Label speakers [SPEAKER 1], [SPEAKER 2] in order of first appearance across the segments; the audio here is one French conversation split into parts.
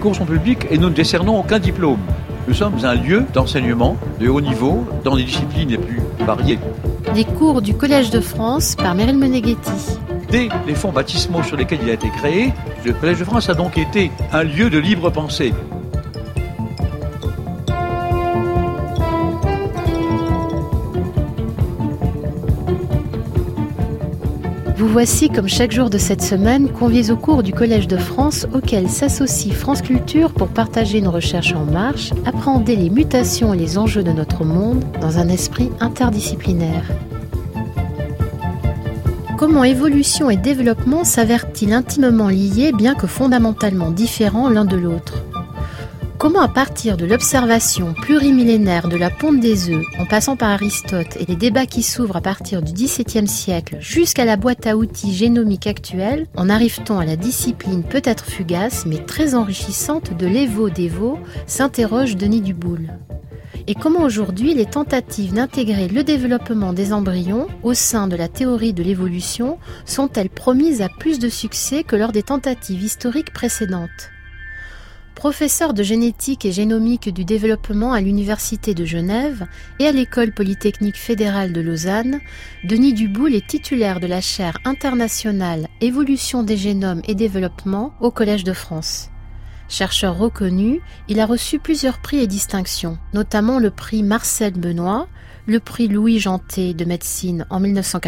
[SPEAKER 1] cours sont publics et nous ne décernons aucun diplôme. Nous sommes un lieu d'enseignement de haut niveau dans des disciplines les plus variées.
[SPEAKER 2] Les cours du Collège de France par Meryl Meneghetti.
[SPEAKER 1] Dès les fonds baptismaux sur lesquels il a été créé, le Collège de France a donc été un lieu de libre pensée.
[SPEAKER 2] Vous voici, comme chaque jour de cette semaine, conviés au cours du Collège de France auquel s'associe France Culture pour partager une recherche en marche, appréhender les mutations et les enjeux de notre monde dans un esprit interdisciplinaire. Comment évolution et développement s'avèrent-ils intimement liés bien que fondamentalement différents l'un de l'autre ? Comment, à partir de l'observation plurimillénaire de la ponte des œufs, en passant par Aristote et les débats qui s'ouvrent à partir du XVIIe siècle jusqu'à la boîte à outils génomique actuelle, en arrive-t-on à la discipline peut-être fugace mais très enrichissante de l'évo-dévo, s'interroge Denis Duboule. Et comment aujourd'hui les tentatives d'intégrer le développement des embryons au sein de la théorie de l'évolution sont-elles promises à plus de succès que lors des tentatives historiques précédentes ? Professeur de génétique et génomique du développement à l'Université de Genève et à l'École polytechnique fédérale de Lausanne, Denis Duboule est titulaire de la chaire internationale Évolution des génomes et développement au Collège de France. Chercheur reconnu, il a reçu plusieurs prix et distinctions, notamment le prix Marcel Benoît, le prix Louis Janté de médecine en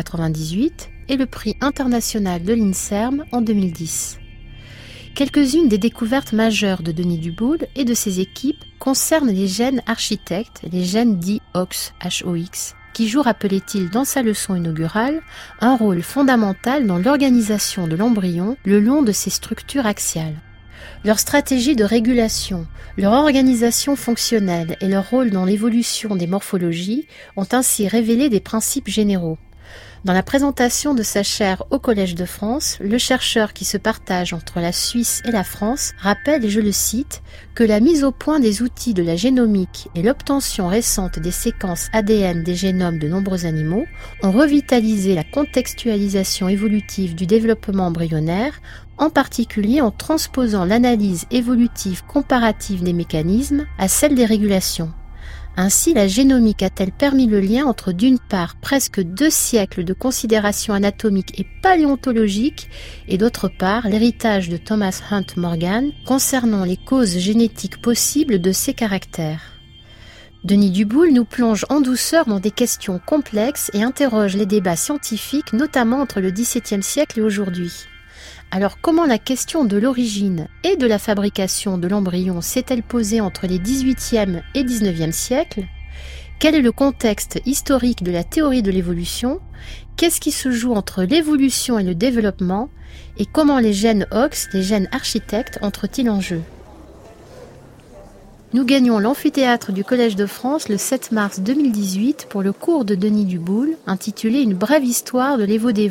[SPEAKER 2] 1998 et le prix international de l'INSERM en 2010. Quelques-unes des découvertes majeures de Denis Duboule et de ses équipes concernent les gènes architectes, les gènes dits HOX, H-O-X, qui jouent, rappelait-il dans sa leçon inaugurale, un rôle fondamental dans l'organisation de l'embryon le long de ses structures axiales. Leur stratégie de régulation, leur organisation fonctionnelle et leur rôle dans l'évolution des morphologies ont ainsi révélé des principes généraux. Dans la présentation de sa chaire au Collège de France, le chercheur qui se partage entre la Suisse et la France rappelle, et je le cite, que la mise au point des outils de la génomique et l'obtention récente des séquences ADN des génomes de nombreux animaux ont revitalisé la contextualisation évolutive du développement embryonnaire, en particulier en transposant l'analyse évolutive comparative des mécanismes à celle des régulations. Ainsi, la génomique a-t-elle permis le lien entre d'une part presque 2 siècles de considérations anatomiques et paléontologiques et d'autre part l'héritage de Thomas Hunt Morgan concernant les causes génétiques possibles de ces caractères. Denis Duboule nous plonge en douceur dans des questions complexes et interroge les débats scientifiques, notamment entre le XVIIe siècle et aujourd'hui. Alors comment la question de l'origine et de la fabrication de l'embryon s'est-elle posée entre les XVIIIe et XIXe siècles ? Quel est le contexte historique de la théorie de l'évolution ? Qu'est-ce qui se joue entre l'évolution et le développement ? Et comment les gènes HOX, les gènes architectes, entrent-ils en jeu ? Nous gagnons l'amphithéâtre du Collège de France le 7 mars 2018 pour le cours de Denis Duboule intitulé « Une brève histoire de l'évo-dévo ».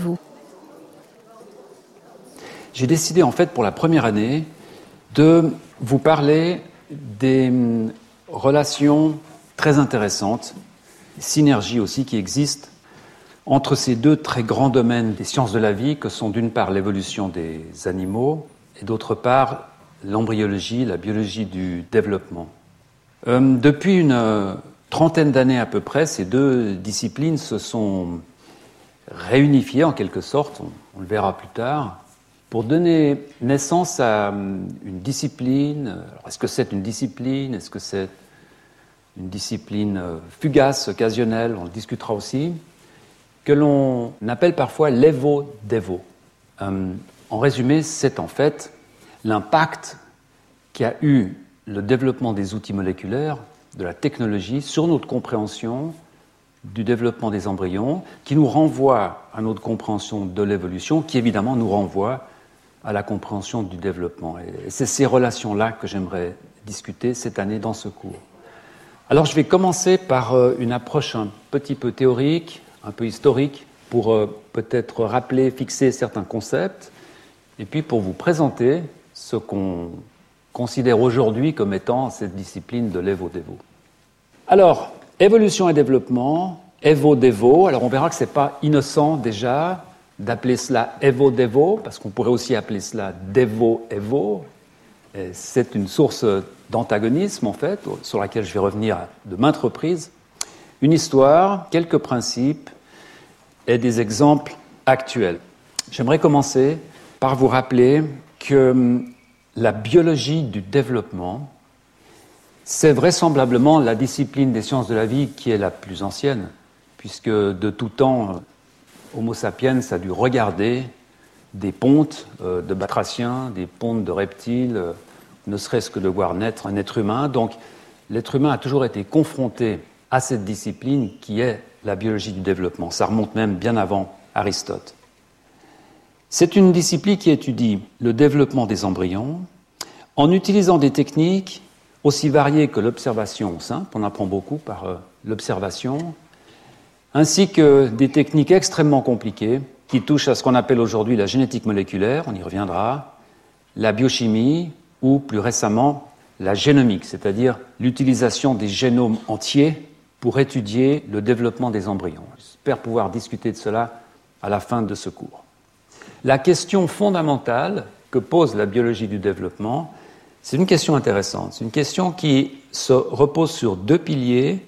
[SPEAKER 3] J'ai décidé en fait pour la première année de vous parler des relations très intéressantes, synergies aussi qui existent entre ces deux très grands domaines des sciences de la vie que sont d'une part l'évolution des animaux et d'autre part l'embryologie, la biologie du développement. Depuis une trentaine d'années à peu près, ces deux disciplines se sont réunifiées en quelque sorte, on le verra plus tard, pour donner naissance à une discipline. Alors, est-ce que c'est une discipline ? Est-ce que c'est une discipline fugace, occasionnelle ? On le discutera aussi. Que l'on appelle parfois l'évo-dévo. En résumé, c'est en fait l'impact qu'a eu le développement des outils moléculaires, de la technologie, sur notre compréhension du développement des embryons, qui nous renvoie à notre compréhension de l'évolution, qui évidemment nous renvoie à la compréhension du développement. Et c'est ces relations-là que j'aimerais discuter cette année dans ce cours. Alors je vais commencer par une approche un petit peu théorique, un peu historique, pour peut-être rappeler, fixer certains concepts, et puis pour vous présenter ce qu'on considère aujourd'hui comme étant cette discipline de l'évo-dévo. Alors, évolution et développement, évo-dévo, alors on verra que ce n'est pas innocent déjà d'appeler cela évo-dévo, parce qu'on pourrait aussi appeler cela dévo-évo, Et c'est une source d'antagonisme, en fait, sur laquelle je vais revenir de maintes reprises. Une histoire, quelques principes et des exemples actuels. J'aimerais commencer par vous rappeler que la biologie du développement, c'est vraisemblablement la discipline des sciences de la vie qui est la plus ancienne, puisque de tout temps, Homo sapiens a dû regarder des pontes de batraciens, des pontes de reptiles, ne serait-ce que de voir naître un être humain. Donc l'être humain a toujours été confronté à cette discipline qui est la biologie du développement. Ça remonte même bien avant Aristote. C'est une discipline qui étudie le développement des embryons en utilisant des techniques aussi variées que l'observation simple, on apprend beaucoup par l'observation, ainsi que des techniques extrêmement compliquées qui touchent à ce qu'on appelle aujourd'hui la génétique moléculaire, on y reviendra, la biochimie ou plus récemment la génomique, c'est-à-dire l'utilisation des génomes entiers pour étudier le développement des embryons. J'espère pouvoir discuter de cela à la fin de ce cours. La question fondamentale que pose la biologie du développement, c'est une question intéressante. C'est une question qui se repose sur deux piliers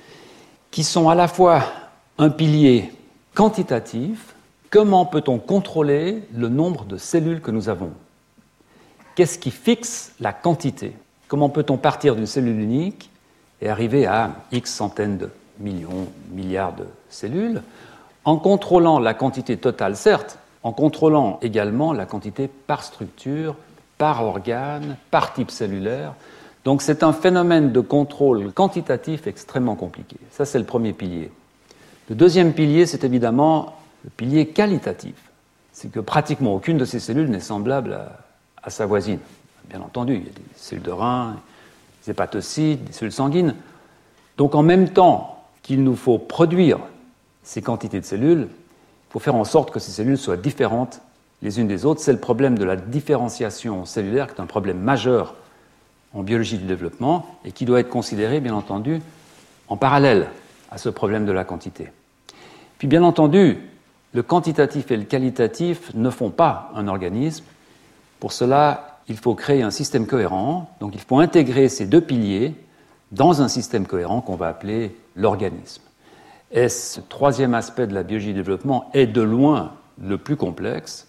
[SPEAKER 3] qui sont à la fois un pilier quantitatif. Comment peut-on contrôler le nombre de cellules que nous avons ? Qu'est-ce qui fixe la quantité ? Comment peut-on partir d'une cellule unique et arriver à X centaines de millions, milliards de cellules, en contrôlant la quantité totale, certes, en contrôlant également la quantité par structure, par organe, par type cellulaire. Donc c'est un phénomène de contrôle quantitatif extrêmement compliqué. Ça, c'est le premier pilier. Le deuxième pilier, c'est évidemment le pilier qualitatif. C'est que pratiquement aucune de ces cellules n'est semblable à sa voisine. Bien entendu, il y a des cellules de rein, des hépatocytes, des cellules sanguines. Donc en même temps qu'il nous faut produire ces quantités de cellules, il faut faire en sorte que ces cellules soient différentes les unes des autres. C'est le problème de la différenciation cellulaire, qui est un problème majeur en biologie du développement et qui doit être considéré, bien entendu, en parallèle à ce problème de la quantité. Puis, bien entendu, le quantitatif et le qualitatif ne font pas un organisme. Pour cela, il faut créer un système cohérent. Donc, il faut intégrer ces deux piliers dans un système cohérent qu'on va appeler l'organisme. Et ce troisième aspect de la biologie du développement est de loin le plus complexe,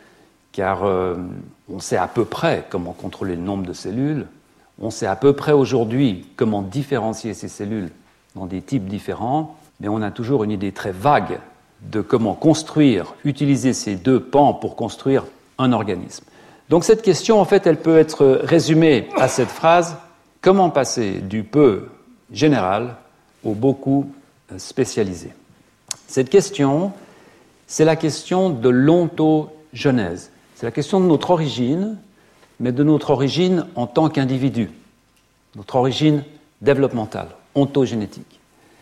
[SPEAKER 3] car on sait à peu près comment contrôler le nombre de cellules, on sait à peu près aujourd'hui comment différencier ces cellules dans des types différents, mais on a toujours une idée très vague de comment construire, utiliser ces deux pans pour construire un organisme. Donc cette question, en fait, elle peut être résumée à cette phrase: comment passer du peu général au beaucoup spécialisé? Cette question, c'est la question de l'ontogenèse. C'est la question de notre origine, mais de notre origine en tant qu'individu, notre origine développementale, ontogénétique.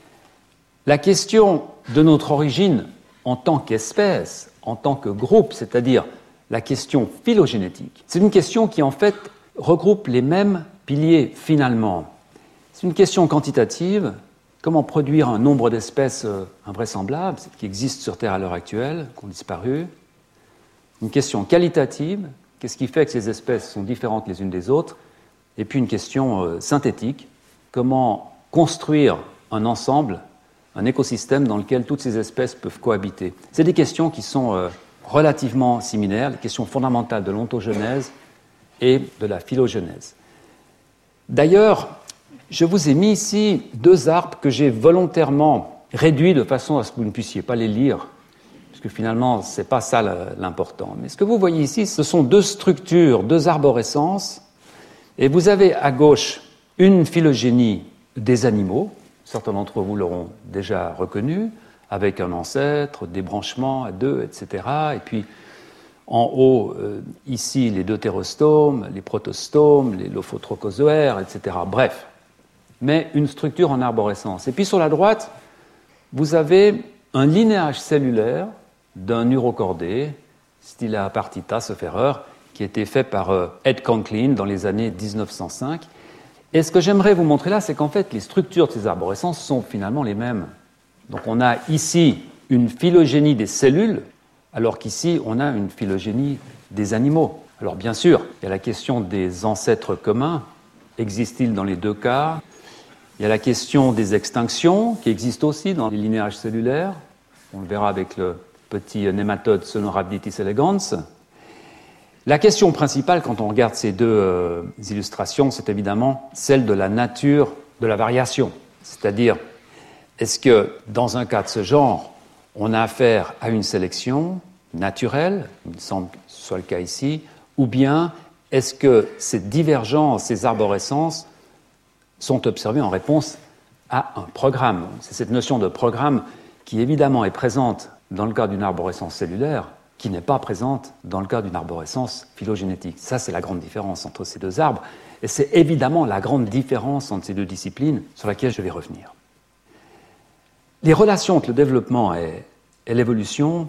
[SPEAKER 3] La question de notre origine en tant qu'espèce, en tant que groupe, c'est-à-dire la question phylogénétique, c'est une question qui en fait regroupe les mêmes piliers finalement. C'est une question quantitative: comment produire un nombre d'espèces invraisemblables qui existent sur Terre à l'heure actuelle, qui ont disparu. Une question qualitative: qu'est-ce qui fait que ces espèces sont différentes les unes des autres? Et puis une question synthétique: comment construire un ensemble, un écosystème dans lequel toutes ces espèces peuvent cohabiter? C'est des questions qui sont relativement similaires, les questions fondamentales de l'ontogenèse et de la phylogénèse. D'ailleurs, je vous ai mis ici deux arbres que j'ai volontairement réduits de façon à ce que vous ne puissiez pas les lire, parce que finalement, ce n'est pas ça l'important. Mais ce que vous voyez ici, ce sont deux structures, deux arborescences, et vous avez à gauche une phylogénie des animaux, certains d'entre vous l'auront déjà reconnu, avec un ancêtre, des branchements à deux, etc. Et puis en haut, ici, les deutérostomes, les protostomes, les lophotrochozoaires, etc. Bref, mais une structure en arborescence. Et puis sur la droite, vous avez un linéage cellulaire d'un urochordé, Stilla partita, sauf erreur, qui a été fait par Ed Conklin dans les années 1905. Et ce que j'aimerais vous montrer là, c'est qu'en fait, les structures de ces arborescences sont finalement les mêmes. Donc on a ici une phylogénie des cellules, alors qu'ici, on a une phylogénie des animaux. Alors bien sûr, il y a la question des ancêtres communs. Existe-t-il dans les deux cas? Il y a la question des extinctions, qui existent aussi dans les linéages cellulaires. On le verra avec le petit nématode Sonorhabditis elegans. La question principale, quand on regarde ces deux illustrations, c'est évidemment celle de la nature de la variation. C'est-à-dire, est-ce que dans un cas de ce genre, on a affaire à une sélection naturelle, il me semble que ce soit le cas ici, ou bien est-ce que ces divergences, ces arborescences sont observées en réponse à un programme? C'est cette notion de programme qui évidemment est présente dans le cas d'une arborescence cellulaire, qui n'est pas présente dans le cas d'une arborescence phylogénétique. Ça, c'est la grande différence entre ces deux arbres, et c'est évidemment la grande différence entre ces deux disciplines sur laquelle je vais revenir. Les relations entre le développement et l'évolution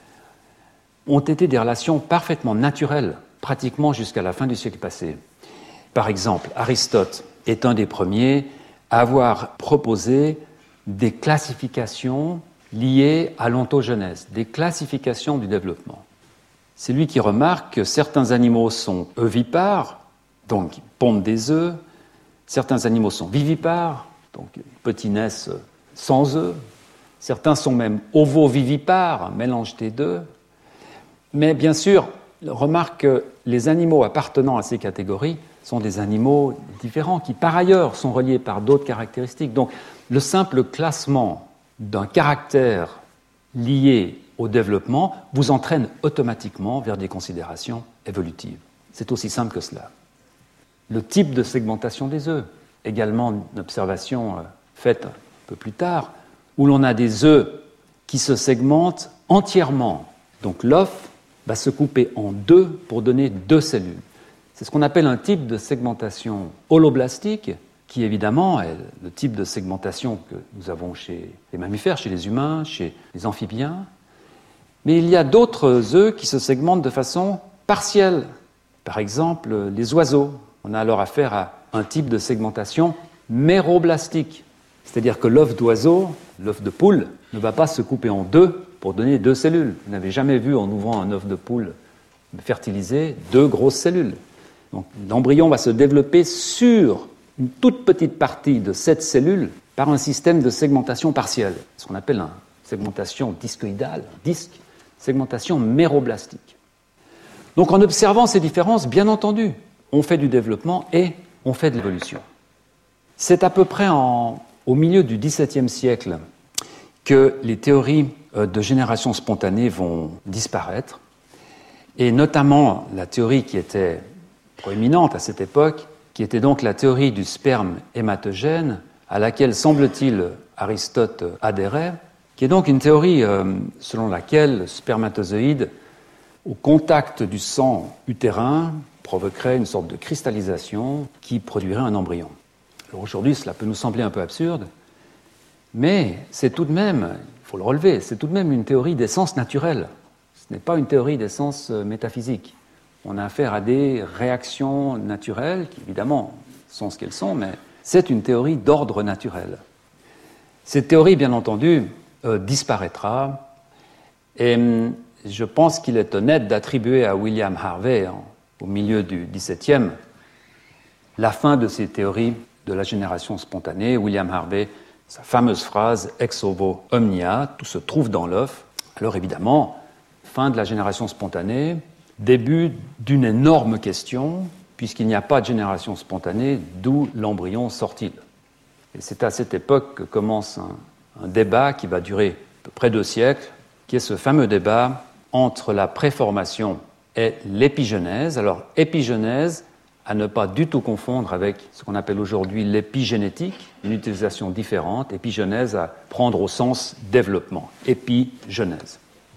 [SPEAKER 3] ont été des relations parfaitement naturelles, pratiquement jusqu'à la fin du siècle passé. Par exemple, Aristote est un des premiers à avoir proposé des classifications liées à l'ontogenèse, des classifications du développement. C'est lui qui remarque que certains animaux sont ovipares, donc pondent des œufs, certains animaux sont vivipares, donc petits naissent sans œufs, certains sont même ovovivipares, un mélange des deux. Mais bien sûr, remarque que les animaux appartenant à ces catégories sont des animaux différents, qui par ailleurs sont reliés par d'autres caractéristiques. Donc le simple classement d'un caractère lié au développement vous entraîne automatiquement vers des considérations évolutives. C'est aussi simple que cela. Le type de segmentation des œufs, également une observation faite un peu plus tard, où l'on a des œufs qui se segmentent entièrement. Donc l'œuf va se couper en deux pour donner deux cellules. C'est ce qu'on appelle un type de segmentation holoblastique, qui évidemment est le type de segmentation que nous avons chez les mammifères, chez les humains, chez les amphibiens. Mais il y a d'autres œufs qui se segmentent de façon partielle. Par exemple, les oiseaux. On a alors affaire à un type de segmentation méroblastique. C'est-à-dire que l'œuf d'oiseau, l'œuf de poule, ne va pas se couper en deux pour donner deux cellules. Vous n'avez jamais vu, en ouvrant un œuf de poule fertilisé, deux grosses cellules. Donc l'embryon va se développer sur une toute petite partie de cette cellule par un système de segmentation partielle, ce qu'on appelle une segmentation discoïdale, disque, segmentation méroblastique. Donc en observant ces différences, bien entendu, on fait du développement et on fait de l'évolution. C'est à peu près au milieu du XVIIe siècle que les théories de génération spontanée vont disparaître, et notamment la théorie qui était proéminente à cette époque, qui était donc la théorie du sperme hématogène, à laquelle, semble-t-il, Aristote adhérait, qui est donc une théorie selon laquelle le spermatozoïde, au contact du sang utérin, provoquerait une sorte de cristallisation qui produirait un embryon. Alors aujourd'hui, cela peut nous sembler un peu absurde, mais c'est tout de même, il faut le relever, c'est tout de même une théorie d'essence naturelle. Ce n'est pas une théorie d'essence métaphysique. On a affaire à des réactions naturelles, qui évidemment sont ce qu'elles sont, mais c'est une théorie d'ordre naturel. Cette théorie, bien entendu, disparaîtra, et je pense qu'il est honnête d'attribuer à William Harvey, au milieu du XVIIe, la fin de ces théories de la génération spontanée. William Harvey, sa fameuse phrase « ex ovo omnia », tout se trouve dans l'œuf. Alors évidemment, fin de la génération spontanée, début d'une énorme question, puisqu'il n'y a pas de génération spontanée, d'où l'embryon sort-il? Et c'est à cette époque que commence un débat qui va durer à peu près 2 siècles, qui est ce fameux débat entre la préformation et l'épigenèse. Alors, épigenèse, à ne pas du tout confondre avec ce qu'on appelle aujourd'hui l'épigénétique, une utilisation différente, épigenèse à prendre au sens développement, épigenèse.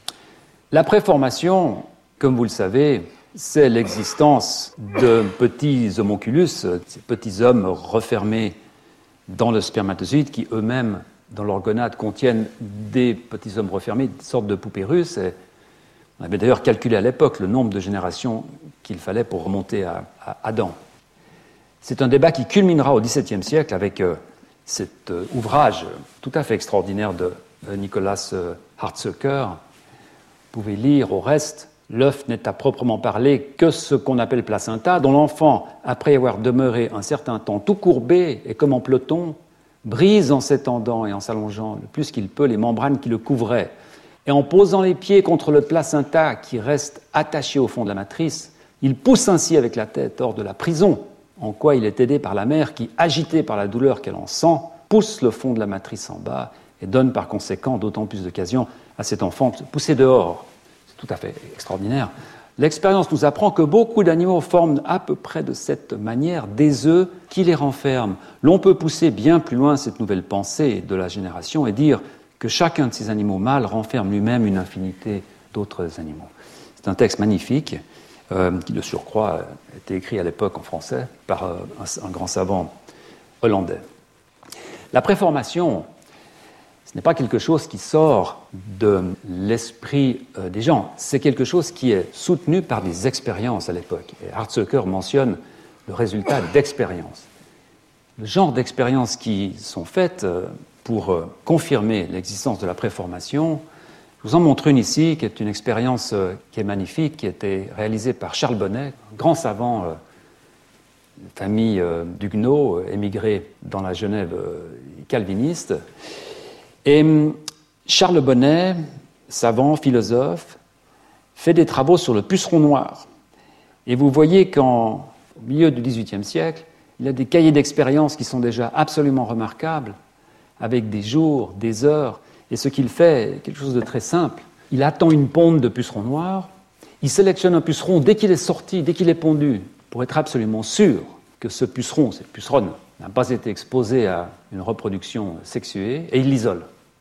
[SPEAKER 3] La préformation, comme vous le savez, c'est l'existence de petits homonculus, ces petits hommes refermés dans le spermatozoïde qui eux-mêmes, dans leur gonade, contiennent des petits hommes refermés, des sortes de poupées russes. Et on avait d'ailleurs calculé à l'époque le nombre de générations qu'il fallait pour remonter à Adam. C'est un débat qui culminera au XVIIe siècle avec cet ouvrage tout à fait extraordinaire de Nicolas Hartzucker. Vous pouvez lire au reste L'œuf n'est à proprement parler que ce qu'on appelle placenta, dont l'enfant, après y avoir demeuré un certain temps tout courbé et comme en peloton, brise en s'étendant et en s'allongeant le plus qu'il peut les membranes qui le couvraient. Et en posant les pieds contre le placenta qui reste attaché au fond de la matrice, il pousse ainsi avec la tête hors de la prison, en quoi il est aidé par la mère qui, agitée par la douleur qu'elle en sent, pousse le fond de la matrice en bas et donne par conséquent d'autant plus d'occasion à cet enfant de se pousser dehors. C'est tout à fait extraordinaire. L'expérience nous apprend que beaucoup d'animaux forment à peu près de cette manière des œufs qui les renferment. L'on peut pousser bien plus loin cette nouvelle pensée de la génération et dire que chacun de ces animaux mâles renferme lui-même une infinité d'autres animaux. C'est un texte magnifique qui, de surcroît, a été écrit à l'époque en français par un grand savant hollandais. La préformation, ce n'est pas quelque chose qui sort de l'esprit des gens, c'est quelque chose qui est soutenu par des expériences à l'époque. Et Hartsoeker mentionne le résultat d'expériences. Le genre d'expériences qui sont faites pour confirmer l'existence de la préformation, je vous en montre une ici, qui est une expérience qui est magnifique, qui a été réalisée par Charles Bonnet, un grand savant, famille d'Huguenots, émigré dans la Genève calviniste. Et Charles Bonnet, savant, philosophe, fait des travaux sur le puceron noir. Et vous voyez qu'au milieu du XVIIIe siècle, il a des cahiers d'expérience qui sont déjà absolument remarquables, avec des jours, des heures. Et ce qu'il fait est quelque chose de très simple. Il attend une ponde de puceron noir, il sélectionne un puceron dès qu'il est sorti, dès qu'il est pondu, pour être absolument sûr que ce puceron, cette puceronne, n'a pas été exposé à une reproduction sexuée, et il l'isole.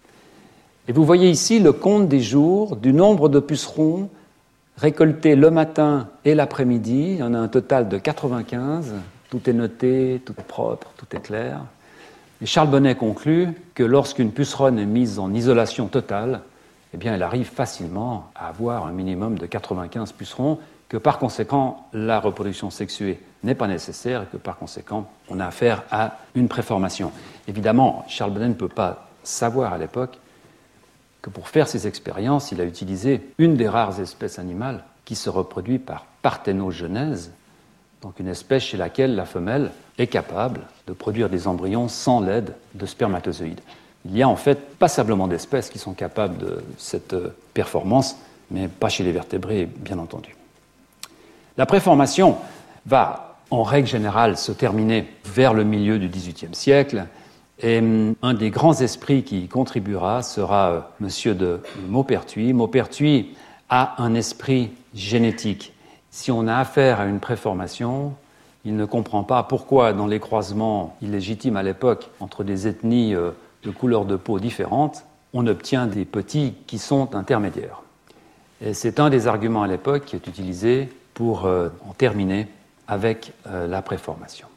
[SPEAKER 3] Et vous voyez ici le compte des jours du nombre de pucerons récoltés le matin et l'après-midi. Il y en a un total de 95. Tout est noté, tout est propre, tout est clair. Et Charles Bonnet conclut que lorsqu'une puceronne est mise en isolation totale, eh bien, elle arrive facilement à avoir un minimum de 95 pucerons, que par conséquent, la reproduction sexuée n'est pas nécessaire et que par conséquent, on a affaire à une préformation. Évidemment, Charles Bonnet ne peut pas savoir à l'époque que pour faire ces expériences, il a utilisé une des rares espèces animales qui se reproduit par parthénogenèse, donc une espèce chez laquelle la femelle est capable de produire des embryons sans l'aide de spermatozoïdes. Il y a en fait passablement d'espèces qui sont capables de cette performance, mais pas chez les vertébrés, bien entendu. La préformation va, en règle générale, se terminer vers le milieu du XVIIIe siècle, et un des grands esprits qui y contribuera sera M. de Maupertuis. Maupertuis a un esprit génétique. Si on a affaire à une préformation, il ne comprend pas pourquoi, dans les croisements illégitimes à l'époque entre des ethnies de couleur de peau différentes, on obtient des petits qui sont intermédiaires. Et c'est un des arguments à l'époque qui est utilisé pour en terminer avec la préformation.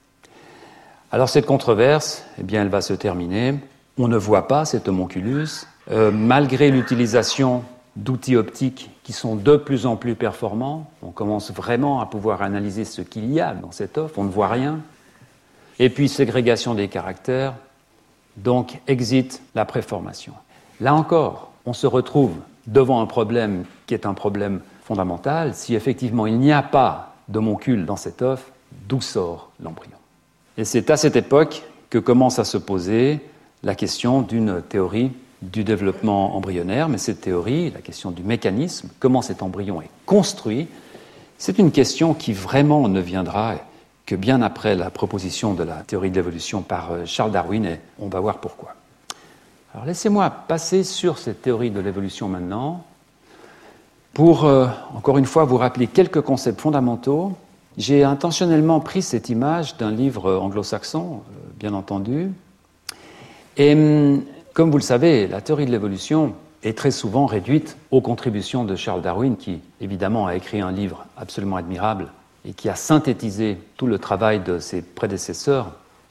[SPEAKER 3] Alors cette controverse, eh bien, elle va se terminer. On ne voit pas cet homonculus, malgré l'utilisation d'outils optiques qui sont de plus en plus performants. On commence vraiment à pouvoir analyser ce qu'il y a dans cet œuf, on ne voit rien. Et puis ségrégation des caractères, donc exit la préformation. Là encore, on se retrouve devant un problème qui est un problème fondamental. Si effectivement il n'y a pas d'homoncule dans cet œuf, d'où sort l'embryon ? Et c'est à cette époque que commence à se poser la question d'une théorie du développement embryonnaire, mais cette théorie, la question du mécanisme, comment cet embryon est construit, c'est une question qui vraiment ne viendra que bien après la proposition de la théorie de l'évolution par Charles Darwin, et on va voir pourquoi. Alors laissez-moi passer sur cette théorie de l'évolution maintenant, pour, encore une fois, vous rappeler quelques concepts fondamentaux. J'ai intentionnellement pris cette image d'un livre anglo-saxon, bien entendu, et comme vous le savez, la théorie de l'évolution est très souvent réduite aux contributions de Charles Darwin, qui évidemment a écrit un livre absolument admirable et qui a synthétisé tout le travail de ses prédécesseurs.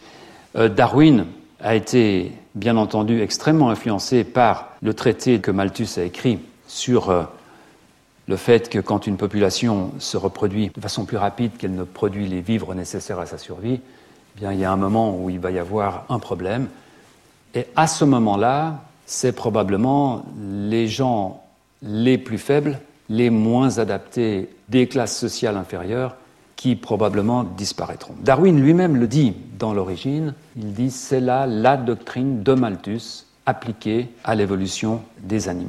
[SPEAKER 3] Darwin a été, bien entendu, extrêmement influencé par le traité que Malthus a écrit sur le fait que quand une population se reproduit de façon plus rapide qu'elle ne produit les vivres nécessaires à sa survie, eh bien, il y a un moment où il va y avoir un problème. Et à ce moment-là, c'est probablement les gens les plus faibles les moins adaptés des classes sociales inférieures qui probablement disparaîtront. Darwin lui-même le dit dans l'origine, il dit « c'est là la doctrine de Malthus appliquée à l'évolution des animaux ».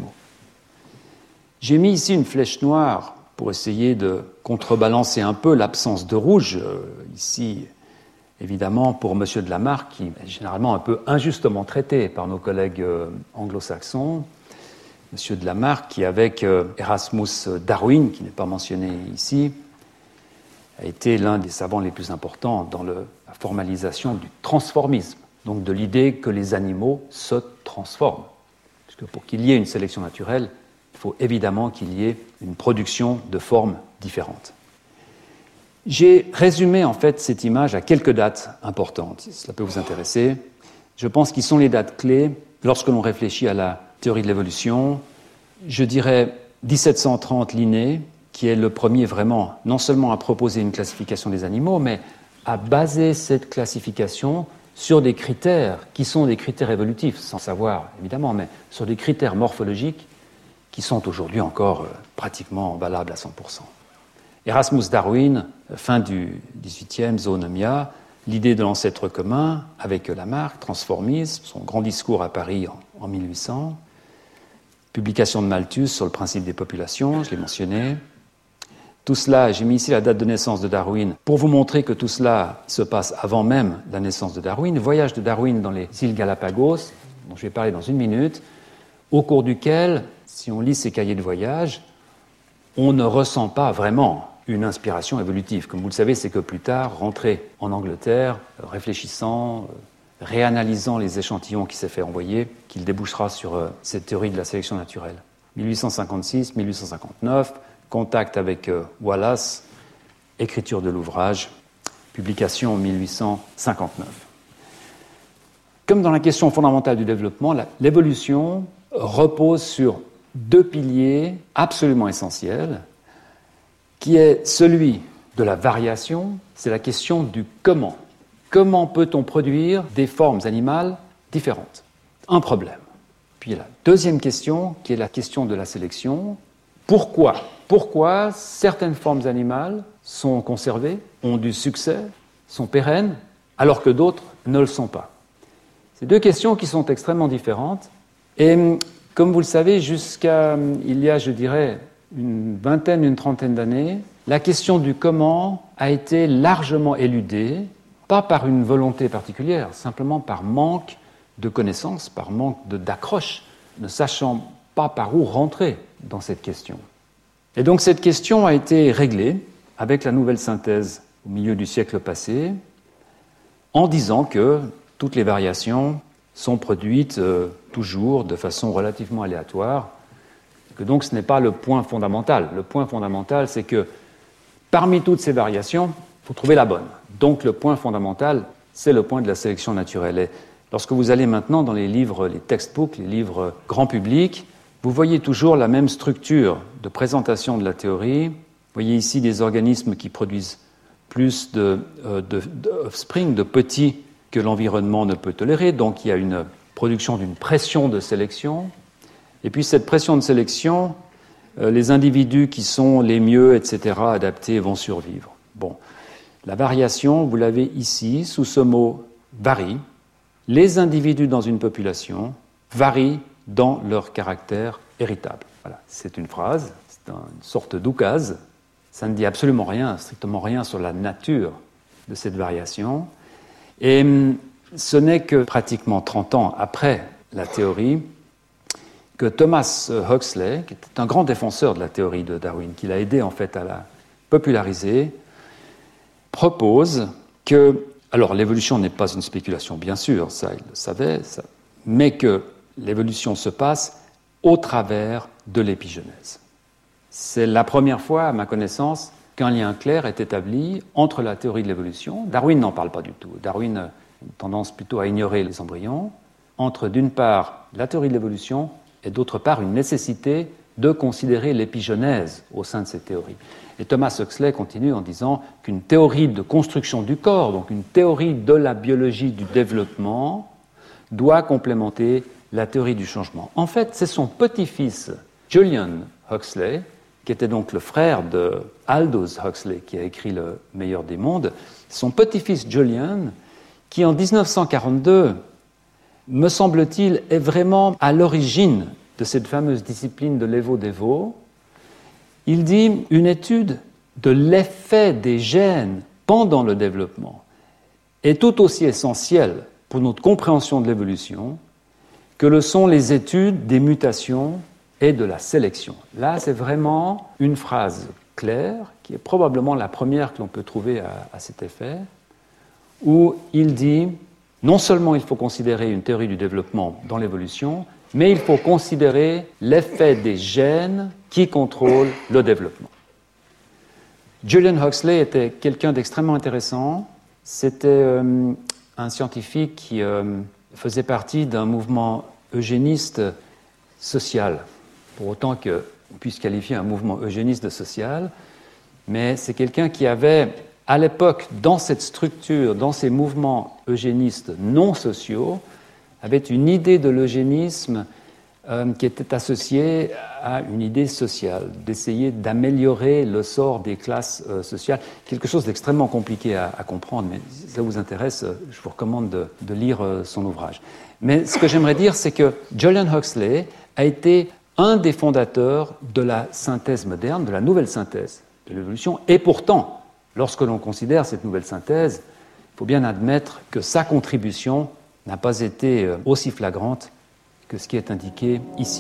[SPEAKER 3] J'ai mis ici une flèche noire pour essayer de contrebalancer un peu l'absence de rouge. Ici, évidemment, pour M. de Lamarck, qui est généralement un peu injustement traité par nos collègues anglo-saxons. M. de Lamarck, qui avec Erasmus Darwin, qui n'est pas mentionné ici, a été l'un des savants les plus importants dans la formalisation du transformisme, donc de l'idée que les animaux se transforment. Parce que pour qu'il y ait une sélection naturelle, il faut évidemment qu'il y ait une production de formes différentes. J'ai résumé en fait cette image à quelques dates importantes, si cela peut vous intéresser. Je pense qu'ils sont les dates clés lorsque l'on réfléchit à la théorie de l'évolution. Je dirais 1730, Linné, qui est le premier vraiment, non seulement à proposer une classification des animaux, mais à baser cette classification sur des critères qui sont des critères évolutifs, sans savoir évidemment, mais sur des critères morphologiques qui sont aujourd'hui encore pratiquement valables à 100%. Erasmus Darwin, fin du XVIIIe, zoonomia, l'idée de l'ancêtre commun avec Lamarck, transformisme, son grand discours à Paris en 1800, publication de Malthus sur le principe des populations, je l'ai mentionné. Tout cela, j'ai mis ici la date de naissance de Darwin pour vous montrer que tout cela se passe avant même la naissance de Darwin. Voyage de Darwin dans les îles Galapagos, dont je vais parler dans une minute, au cours duquel, si on lit ses cahiers de voyage, on ne ressent pas vraiment une inspiration évolutive. Comme vous le savez, c'est que plus tard, rentré en Angleterre, réfléchissant, réanalysant les échantillons qu'il s'est fait envoyer, qu'il débouchera sur cette théorie de la sélection naturelle. 1856, 1859, contact avec Wallace, écriture de l'ouvrage, publication en 1859. Comme dans la question fondamentale du développement, l'évolution repose sur deux piliers absolument essentiels, qui est celui de la variation, c'est la question du comment. Comment peut-on produire des formes animales différentes ? Un problème. Puis la deuxième question, qui est la question de la sélection. Pourquoi certaines formes animales sont conservées, ont du succès, sont pérennes, alors que d'autres ne le sont pas ? Ces deux questions qui sont extrêmement différentes. Et comme vous le savez, jusqu'à il y a, je dirais, une vingtaine, une trentaine d'années, la question du comment a été largement éludée, pas par une volonté particulière, simplement par manque de connaissances, par manque d'accroche, ne sachant pas par où rentrer dans cette question. Et donc cette question a été réglée avec la nouvelle synthèse au milieu du siècle passé, en disant que toutes les variations sont produites toujours de façon relativement aléatoire, que donc ce n'est pas le point fondamental. Le point fondamental, c'est que parmi toutes ces variations, il faut trouver la bonne. Donc le point fondamental, c'est le point de la sélection naturelle. Et lorsque vous allez maintenant dans les livres, les textbooks, les livres grand public, vous voyez toujours la même structure de présentation de la théorie. Vous voyez ici des organismes qui produisent plus de offspring, de petits que l'environnement ne peut tolérer. Donc il y a une production d'une pression de sélection. Et puis cette pression de sélection, les individus qui sont les mieux, etc., adaptés, vont survivre. Bon, la variation, vous l'avez ici, sous ce mot « varie ». Les individus dans une population varient dans leur caractère héritable. Voilà, c'est une phrase, c'est une sorte d'oukase. Ça ne dit absolument rien, strictement rien sur la nature de cette variation. Et ce n'est que pratiquement 30 ans après la théorie que Thomas Huxley, qui était un grand défenseur de la théorie de Darwin, qui l'a aidé en fait à la populariser, propose que, alors l'évolution n'est pas une spéculation bien sûr, ça il le savait, mais que l'évolution se passe au travers de l'épigenèse. C'est la première fois, à ma connaissance, qu'un lien clair est établi entre la théorie de l'évolution, Darwin n'en parle pas du tout, Darwin a une tendance plutôt à ignorer les embryons, entre d'une part la théorie de l'évolution et d'autre part une nécessité de considérer l'épigenèse au sein de cette théorie. Et Thomas Huxley continue en disant qu'une théorie de construction du corps, donc une théorie de la biologie du développement, doit complémenter la théorie du changement. En fait, c'est son petit-fils, Julian Huxley, qui était donc le frère de Aldous Huxley, qui a écrit Le meilleur des mondes, son petit-fils Julian, qui en 1942, me semble-t-il, est vraiment à l'origine de cette fameuse discipline de l'Evo-Devo. Il dit une étude de l'effet des gènes pendant le développement est tout aussi essentielle pour notre compréhension de l'évolution que le sont les études des mutations et de la sélection. Là, c'est vraiment une phrase claire, qui est probablement la première que l'on peut trouver à cet effet, où il dit non seulement il faut considérer une théorie du développement dans l'évolution, mais il faut considérer l'effet des gènes qui contrôlent le développement. Julian Huxley était quelqu'un d'extrêmement intéressant. C'était un scientifique qui faisait partie d'un mouvement eugéniste social, pour autant qu'on puisse qualifier un mouvement eugéniste de social, mais c'est quelqu'un qui avait, à l'époque, dans cette structure, dans ces mouvements eugénistes non sociaux, avait une idée de l'eugénisme qui était associée à une idée sociale, d'essayer d'améliorer le sort des classes sociales. Quelque chose d'extrêmement compliqué à comprendre, mais si ça vous intéresse, je vous recommande de lire son ouvrage. Mais ce que j'aimerais dire, c'est que Julian Huxley a été un des fondateurs de la synthèse moderne, de la nouvelle synthèse de l'évolution, et pourtant, lorsque l'on considère cette nouvelle synthèse, il faut bien admettre que sa contribution n'a pas été aussi flagrante que ce qui est indiqué ici.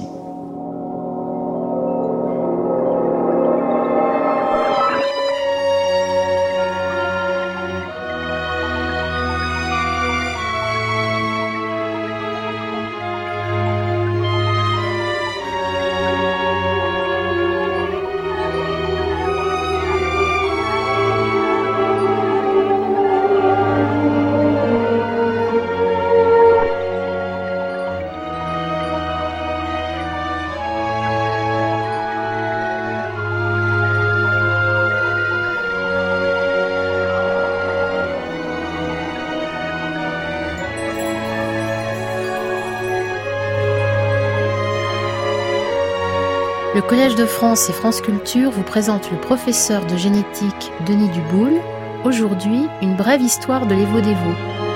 [SPEAKER 2] Le Collège de France et France Culture vous présente le professeur de génétique Denis Duboul. Aujourd'hui, une brève histoire de l'Evo-Devo.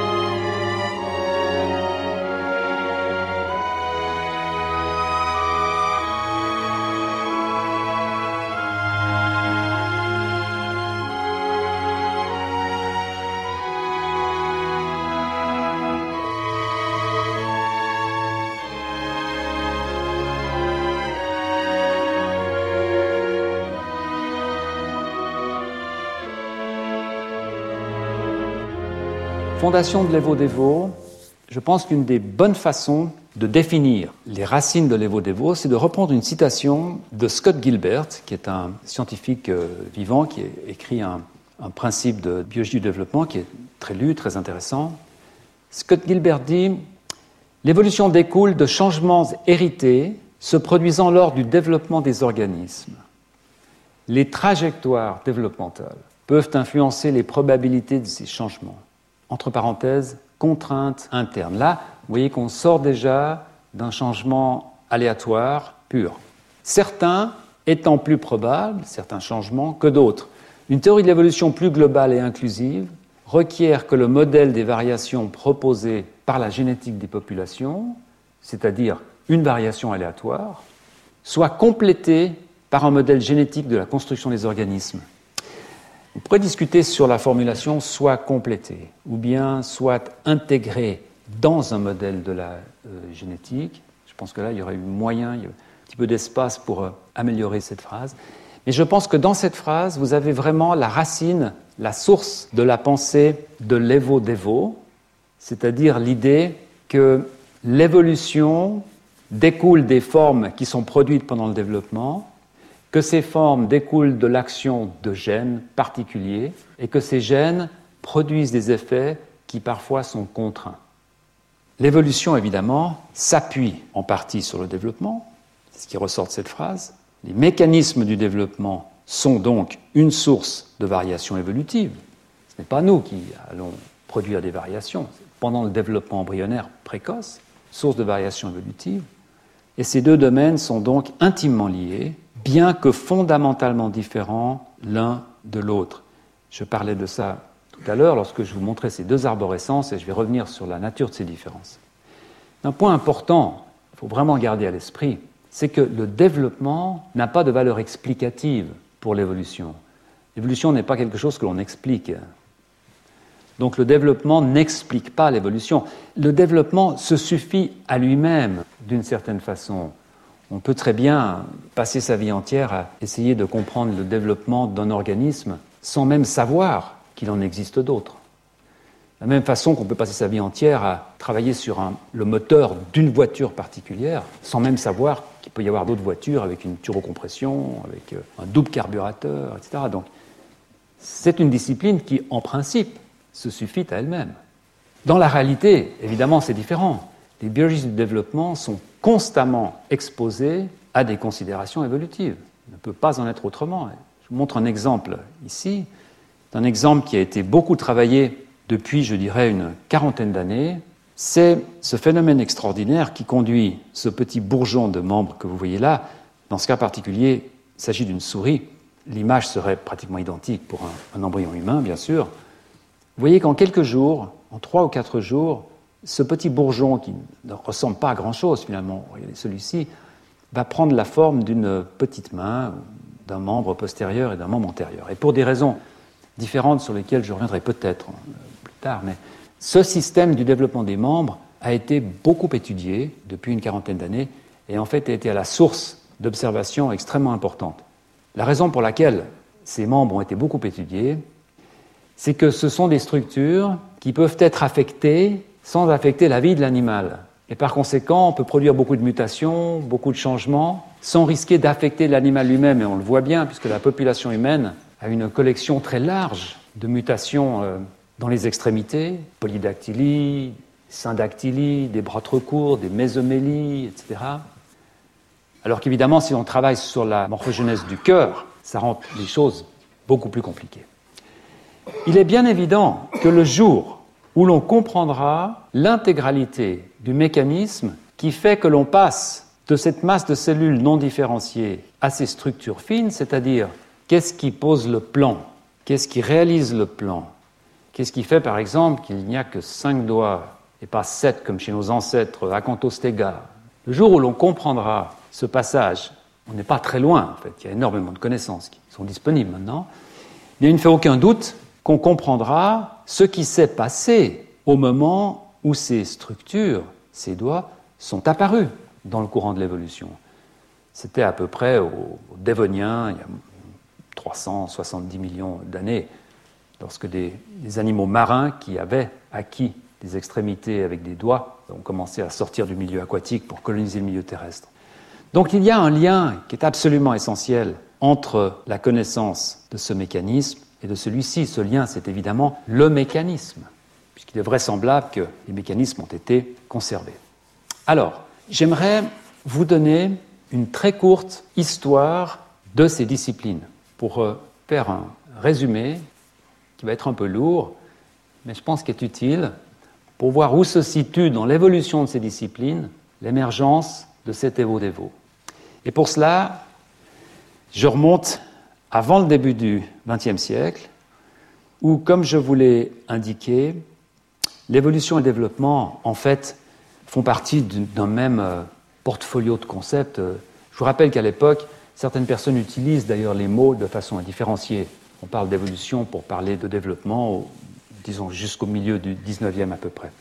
[SPEAKER 3] Fondation de l'Evo-Devo, je pense qu'une des bonnes façons de définir les racines de l'Evo-Devo, c'est de reprendre une citation de Scott Gilbert, qui est un scientifique vivant, qui a écrit un principe de biologie du développement qui est très lu, très intéressant. Scott Gilbert dit « L'évolution découle de changements hérités se produisant lors du développement des organismes. Les trajectoires développementales peuvent influencer les probabilités de ces changements. » Entre parenthèses, contraintes internes. Là, vous voyez qu'on sort déjà d'un changement aléatoire pur. Certains étant plus probables, certains changements, que d'autres. Une théorie de l'évolution plus globale et inclusive requiert que le modèle des variations proposées par la génétique des populations, c'est-à-dire une variation aléatoire, soit complété par un modèle génétique de la construction des organismes. On pourrait discuter sur la formulation « soit complété » ou bien « soit intégré » dans un modèle de la génétique. Je pense que là, il y aurait eu moyen, il y a un petit peu d'espace pour améliorer cette phrase. Mais je pense que dans cette phrase, vous avez vraiment la racine, la source de la pensée de l'Evo-Devo, c'est-à-dire l'idée que l'évolution découle des formes qui sont produites pendant le développement, que ces formes découlent de l'action de gènes particuliers et que ces gènes produisent des effets qui parfois sont contraints. L'évolution, évidemment, s'appuie en partie sur le développement, c'est ce qui ressort de cette phrase. Les mécanismes du développement sont donc une source de variation évolutive. Ce n'est pas nous qui allons produire des variations. Pendant le développement embryonnaire précoce, source de variation évolutive. Et ces deux domaines sont donc intimement liés, bien que fondamentalement différents l'un de l'autre. Je parlais de ça tout à l'heure lorsque je vous montrais ces deux arborescences et je vais revenir sur la nature de ces différences. Un point important, il faut vraiment garder à l'esprit, c'est que le développement n'a pas de valeur explicative pour l'évolution. L'évolution n'est pas quelque chose que l'on explique. Donc le développement n'explique pas l'évolution. Le développement se suffit à lui-même, d'une certaine façon. On peut très bien passer sa vie entière à essayer de comprendre le développement d'un organisme sans même savoir qu'il en existe d'autres. De la même façon qu'on peut passer sa vie entière à travailler sur le moteur d'une voiture particulière sans même savoir qu'il peut y avoir d'autres voitures avec une turbocompression, avec un double carburateur, etc. Donc c'est une discipline qui, en principe, se suffit à elle-même. Dans la réalité, évidemment, c'est différent. Les biologistes du développement sont constamment exposés à des considérations évolutives. Il ne peut pas en être autrement. Je vous montre un exemple ici. C'est un exemple qui a été beaucoup travaillé depuis, je dirais, une quarantaine d'années. C'est ce phénomène extraordinaire qui conduit ce petit bourgeon de membres que vous voyez là. Dans ce cas particulier, il s'agit d'une souris. L'image serait pratiquement identique pour un embryon humain, bien sûr. Vous voyez qu'en quelques jours, en 3 ou 4 jours, ce petit bourgeon qui ne ressemble pas à grand-chose finalement, regardez celui-ci, va prendre la forme d'une petite main, d'un membre postérieur et d'un membre antérieur. Et pour des raisons différentes sur lesquelles je reviendrai peut-être plus tard, mais ce système du développement des membres a été beaucoup étudié depuis une quarantaine d'années et en fait a été à la source d'observations extrêmement importantes. La raison pour laquelle ces membres ont été beaucoup étudiés, c'est que ce sont des structures qui peuvent être affectées sans affecter la vie de l'animal. Et par conséquent, on peut produire beaucoup de mutations, beaucoup de changements, sans risquer d'affecter l'animal lui-même. Et on le voit bien, puisque la population humaine a une collection très large de mutations dans les extrémités, polydactylie, syndactylie, des bras trop courts, des mésomélies, etc. Alors qu'évidemment, si on travaille sur la morphogénèse du cœur, ça rend les choses beaucoup plus compliquées. Il est bien évident que le jour où l'on comprendra l'intégralité du mécanisme qui fait que l'on passe de cette masse de cellules non différenciées à ces structures fines, c'est-à-dire qu'est-ce qui pose le plan, qu'est-ce qui réalise le plan, qu'est-ce qui fait par exemple qu'il n'y a que 5 doigts et pas 7 comme chez nos ancêtres Acanthostega. Le jour où l'on comprendra ce passage, on n'est pas très loin en fait, il y a énormément de connaissances qui sont disponibles maintenant, il ne fait aucun doute qu'on comprendra ce qui s'est passé au moment où ces structures, ces doigts, sont apparus dans le courant de l'évolution. C'était à peu près au Dévonien, il y a 370 millions d'années, lorsque des animaux marins qui avaient acquis des extrémités avec des doigts ont commencé à sortir du milieu aquatique pour coloniser le milieu terrestre. Donc il y a un lien qui est absolument essentiel entre la connaissance de ce mécanisme et de celui-ci. Ce lien, c'est évidemment le mécanisme, puisqu'il est vraisemblable que les mécanismes ont été conservés. Alors, j'aimerais vous donner une très courte histoire de ces disciplines, pour faire un résumé qui va être un peu lourd, mais je pense qu'il est utile pour voir où se situe dans l'évolution de ces disciplines l'émergence de cet Evo-Devo. Et pour cela, je remonte avant le début du XXe siècle, où, comme je vous l'ai indiqué, l'évolution et le développement, en fait, font partie d'un même portfolio de concepts. Je vous rappelle qu'à l'époque, certaines personnes utilisent d'ailleurs les mots de façon à différencier. On parle d'évolution pour parler de développement, disons jusqu'au milieu du XIXe à peu près.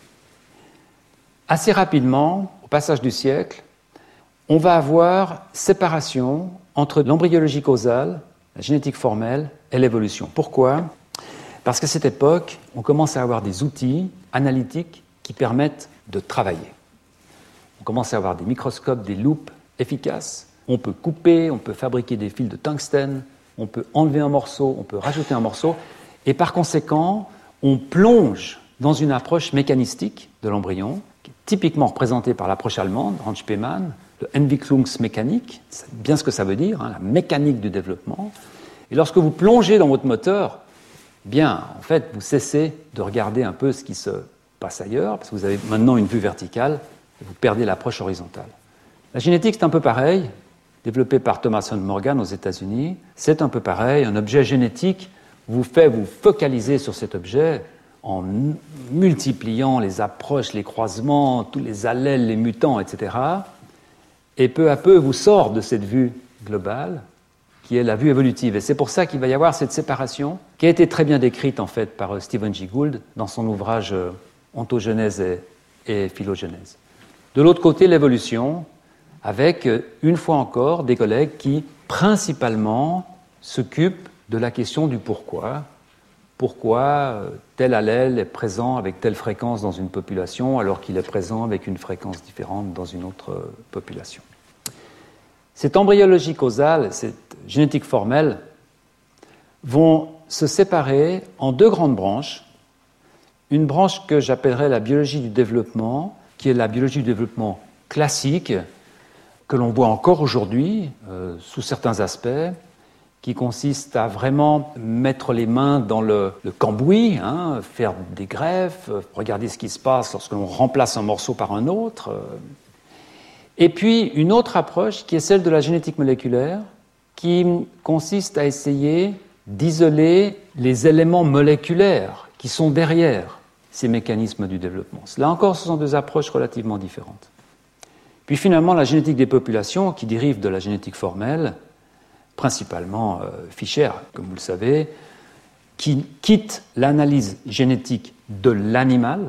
[SPEAKER 3] Assez rapidement, au passage du siècle, on va avoir séparation entre l'embryologie causale, la génétique formelle et l'évolution. Pourquoi ? Parce qu'à cette époque, on commence à avoir des outils analytiques qui permettent de travailler. On commence à avoir des microscopes, des loupes efficaces. On peut couper, on peut fabriquer des fils de tungstène, on peut enlever un morceau, on peut rajouter un morceau. Et par conséquent, on plonge dans une approche mécanistique de l'embryon, qui est typiquement représentée par l'approche allemande, Hans Spemann, le Entwicklungsmechanik, c'est bien ce que ça veut dire, la mécanique du développement. Et lorsque vous plongez dans votre moteur, bien, en fait, vous cessez de regarder un peu ce qui se passe ailleurs, parce que vous avez maintenant une vue verticale, et vous perdez l'approche horizontale. La génétique, c'est un peu pareil. développé par Thomas Hunt Morgan aux États-Unis. C'est un peu pareil, un objet génétique vous fait vous focaliser sur cet objet en multipliant les approches, les croisements, tous les allèles, les mutants, etc. Et peu à peu vous sort de cette vue globale qui est la vue évolutive. Et c'est pour ça qu'il va y avoir cette séparation qui a été très bien décrite en fait par Stephen Jay Gould dans son ouvrage Ontogenèse et Phylogenèse. De l'autre côté, l'évolution, avec une fois encore des collègues qui principalement s'occupent de la question du pourquoi. Pourquoi tel allèle est présent avec telle fréquence dans une population alors qu'il est présent avec une fréquence différente dans une autre population. Cette embryologie causale, cette génétique formelle, vont se séparer en deux grandes branches. Une branche que j'appellerais la biologie du développement, qui est la biologie du développement classique, que l'on voit encore aujourd'hui, sous certains aspects, qui consiste à vraiment mettre les mains dans le cambouis, faire des greffes, regarder ce qui se passe lorsque l'on remplace un morceau par un autre. Et puis une autre approche qui est celle de la génétique moléculaire, qui consiste à essayer d'isoler les éléments moléculaires qui sont derrière ces mécanismes du développement. Là encore, ce sont deux approches relativement différentes. Puis finalement, la génétique des populations, qui dérive de la génétique formelle, principalement Fischer, comme vous le savez, qui quitte l'analyse génétique de l'animal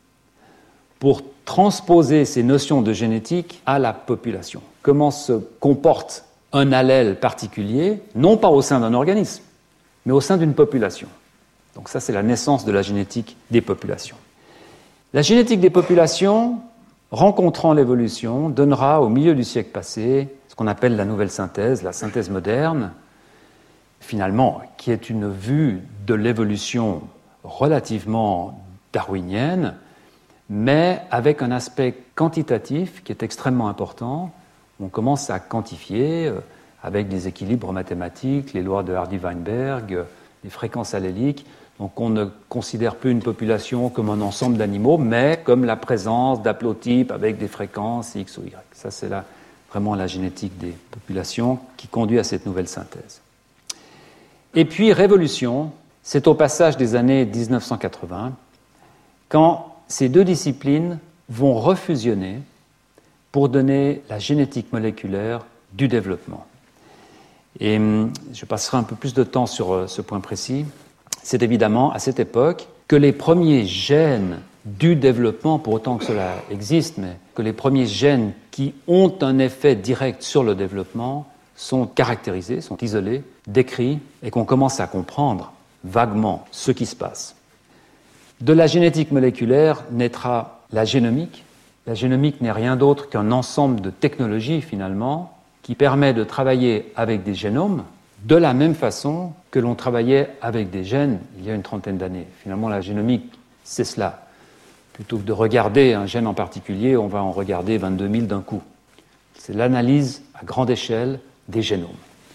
[SPEAKER 3] pour transposer ces notions de génétique à la population. Comment se comporte un allèle particulier, non pas au sein d'un organisme, mais au sein d'une population. Donc ça, c'est la naissance de la génétique des populations. La génétique des populations, rencontrant l'évolution, donnera au milieu du siècle passé ce qu'on appelle la nouvelle synthèse, la synthèse moderne, finalement, qui est une vue de l'évolution relativement darwinienne, mais avec un aspect quantitatif qui est extrêmement important. On commence à quantifier avec des équilibres mathématiques, les lois de Hardy-Weinberg, les fréquences alléliques. Donc on ne considère plus une population comme un ensemble d'animaux, mais comme la présence d'haplotypes avec des fréquences X ou Y. Ça, c'est vraiment la génétique des populations qui conduit à cette nouvelle synthèse. Et puis, révolution, c'est au passage des années 1980, quand ces deux disciplines vont refusionner pour donner la génétique moléculaire du développement. Et je passerai un peu plus de temps sur ce point précis. C'est évidemment à cette époque que les premiers gènes du développement, pour autant que cela existe, mais que les premiers gènes qui ont un effet direct sur le développement sont caractérisés, sont isolés, décrits, et qu'on commence à comprendre vaguement ce qui se passe. De la génétique moléculaire naîtra la génomique. La génomique n'est rien d'autre qu'un ensemble de technologies, finalement, qui permet de travailler avec des génomes de la même façon que l'on travaillait avec des gènes il y a une trentaine d'années. Finalement, la génomique, c'est cela. Plutôt que de regarder un gène en particulier, on va en regarder 22 000 d'un coup. C'est l'analyse à grande échelle des génomes.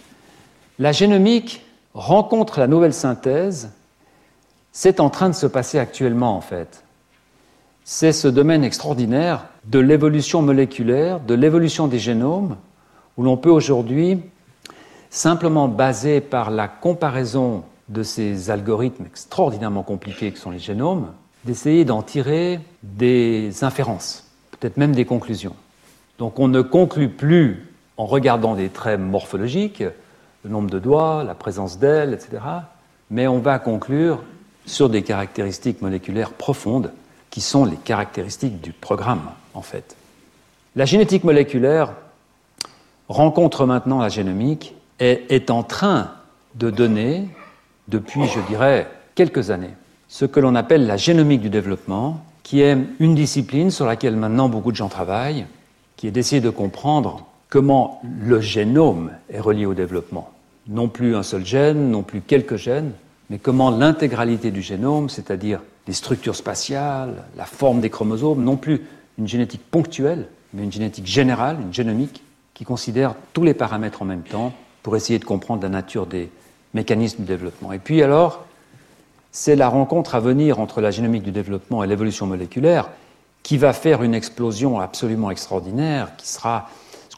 [SPEAKER 3] La génomique rencontre la nouvelle synthèse. C'est en train de se passer actuellement, en fait. C'est ce domaine extraordinaire de l'évolution moléculaire, de l'évolution des génomes, où l'on peut aujourd'hui, simplement basé par la comparaison de ces algorithmes extraordinairement compliqués que sont les génomes, d'essayer d'en tirer des inférences, peut-être même des conclusions. Donc on ne conclut plus en regardant des traits morphologiques, le nombre de doigts, la présence d'ailes, etc., mais on va conclure sur des caractéristiques moléculaires profondes qui sont les caractéristiques du programme, en fait. La génétique moléculaire rencontre maintenant la génomique et est en train de donner, depuis, je dirais, quelques années, ce que l'on appelle la génomique du développement, qui est une discipline sur laquelle maintenant beaucoup de gens travaillent, qui est d'essayer de comprendre comment le génome est relié au développement. Non plus un seul gène, non plus quelques gènes, mais comment l'intégralité du génome, c'est-à-dire les structures spatiales, la forme des chromosomes, non plus une génétique ponctuelle, mais une génétique générale, une génomique, qui considère tous les paramètres en même temps pour essayer de comprendre la nature des mécanismes du développement. Et puis alors, c'est la rencontre à venir entre la génomique du développement et l'évolution moléculaire qui va faire une explosion absolument extraordinaire, qui sera ce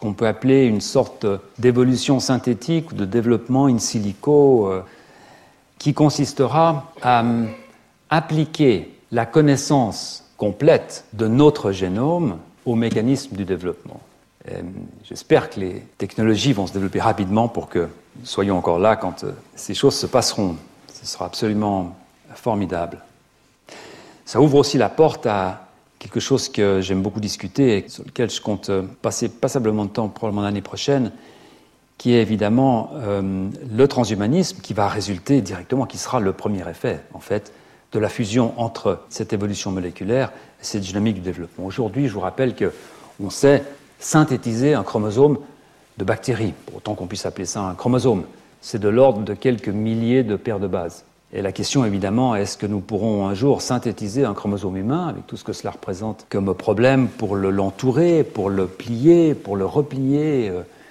[SPEAKER 3] qu'on peut appeler une sorte d'évolution synthétique ou de développement in silico qui consistera à appliquer la connaissance complète de notre génome au mécanisme du développement. Et j'espère que les technologies vont se développer rapidement pour que nous soyons encore là quand ces choses se passeront. Ce sera absolument formidable. Ça ouvre aussi la porte à quelque chose que j'aime beaucoup discuter et sur lequel je compte passer passablement de temps probablement l'année prochaine, qui est évidemment le transhumanisme qui va résulter directement, qui sera le premier effet, en fait, de la fusion entre cette évolution moléculaire et cette dynamique du développement. Aujourd'hui, je vous rappelle qu'on sait synthétiser un chromosome de bactéries, pour autant qu'on puisse appeler ça un chromosome. C'est de l'ordre de quelques milliers de paires de bases. Et la question, évidemment, est-ce que nous pourrons un jour synthétiser un chromosome humain avec tout ce que cela représente comme problème pour l'entourer, pour le plier, pour le replier.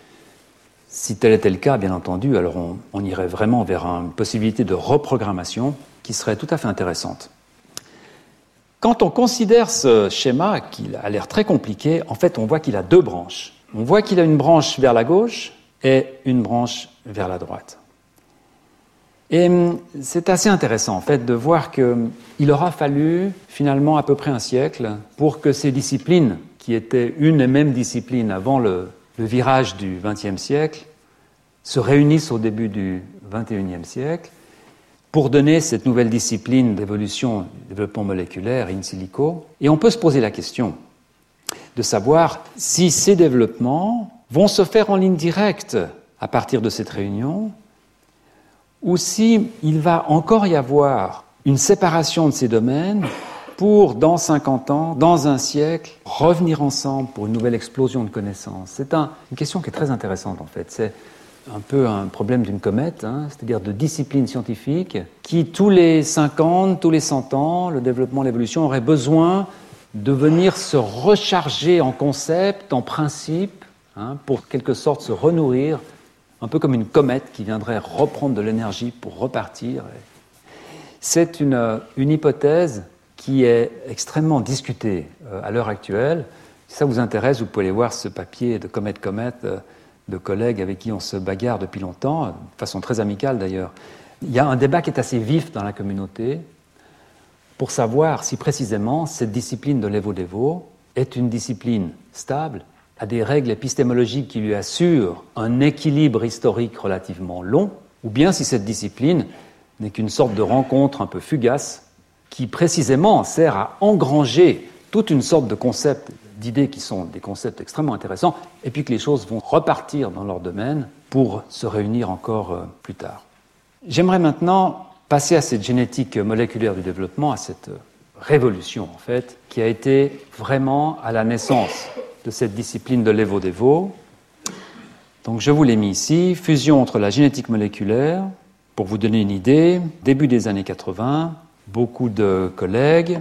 [SPEAKER 3] Si tel était le cas, bien entendu, alors on irait vraiment vers une possibilité de reprogrammation qui serait tout à fait intéressante. Quand on considère ce schéma, qui a l'air très compliqué, en fait, on voit qu'il a deux branches. On voit qu'il a une branche vers la gauche et une branche vers la droite. Et c'est assez intéressant, en fait, de voir qu'il aura fallu, finalement, à peu près un siècle pour que ces disciplines, qui étaient une et même discipline avant le virage du XXe siècle, se réunissent au début du XXIe siècle pour donner cette nouvelle discipline d'évolution, du développement moléculaire in silico. Et on peut se poser la question de savoir si ces développements vont se faire en ligne directe à partir de cette réunion, ou si il va encore y avoir une séparation de ces domaines pour, dans 50 ans, dans un siècle, revenir ensemble pour une nouvelle explosion de connaissances. C'est une question qui est très intéressante, en fait. C'est un peu un problème d'une comète, c'est-à-dire de disciplines scientifiques qui, tous les 50, tous les 100 ans, le développement, l'évolution, auraient besoin de venir se recharger en concept, en principe, pour quelque sorte se renourrir, un peu comme une comète qui viendrait reprendre de l'énergie pour repartir. C'est une hypothèse qui est extrêmement discutée à l'heure actuelle. Si ça vous intéresse, vous pouvez aller voir ce papier de Comète de collègues avec qui on se bagarre depuis longtemps, de façon très amicale d'ailleurs. Il y a un débat qui est assez vif dans la communauté pour savoir si précisément cette discipline de l'Evo-Devo est une discipline stable, a des règles épistémologiques qui lui assurent un équilibre historique relativement long, ou bien si cette discipline n'est qu'une sorte de rencontre un peu fugace qui précisément sert à engranger toute une sorte de concepts, d'idées qui sont des concepts extrêmement intéressants, et puis que les choses vont repartir dans leur domaine pour se réunir encore plus tard. J'aimerais maintenant passer à cette génétique moléculaire du développement, à cette révolution en fait, qui a été vraiment à la naissance de cette discipline de l'Evo-Devo. Donc je vous l'ai mis ici, fusion entre la génétique moléculaire, pour vous donner une idée, début des années 80, beaucoup de collègues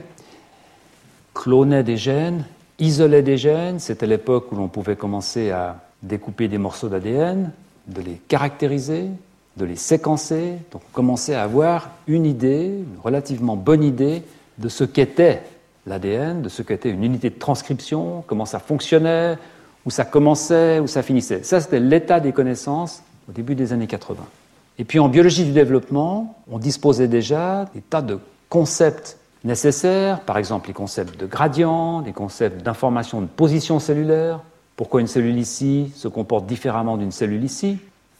[SPEAKER 3] clonaient des gènes, isolaient des gènes, c'était l'époque où l'on pouvait commencer à découper des morceaux d'ADN, de les caractériser, de les séquencer, donc on commençait à avoir une idée, une relativement bonne idée de ce qu'était l'ADN, de ce qu'était une unité de transcription, comment ça fonctionnait, où ça commençait, où ça finissait. Ça, c'était l'état des connaissances au début des années 80. Et puis en biologie du développement, on disposait déjà des tas de concepts nécessaires, par exemple les concepts de gradient, des concepts d'information de position cellulaire, pourquoi une cellule ici se comporte différemment d'une cellule ici.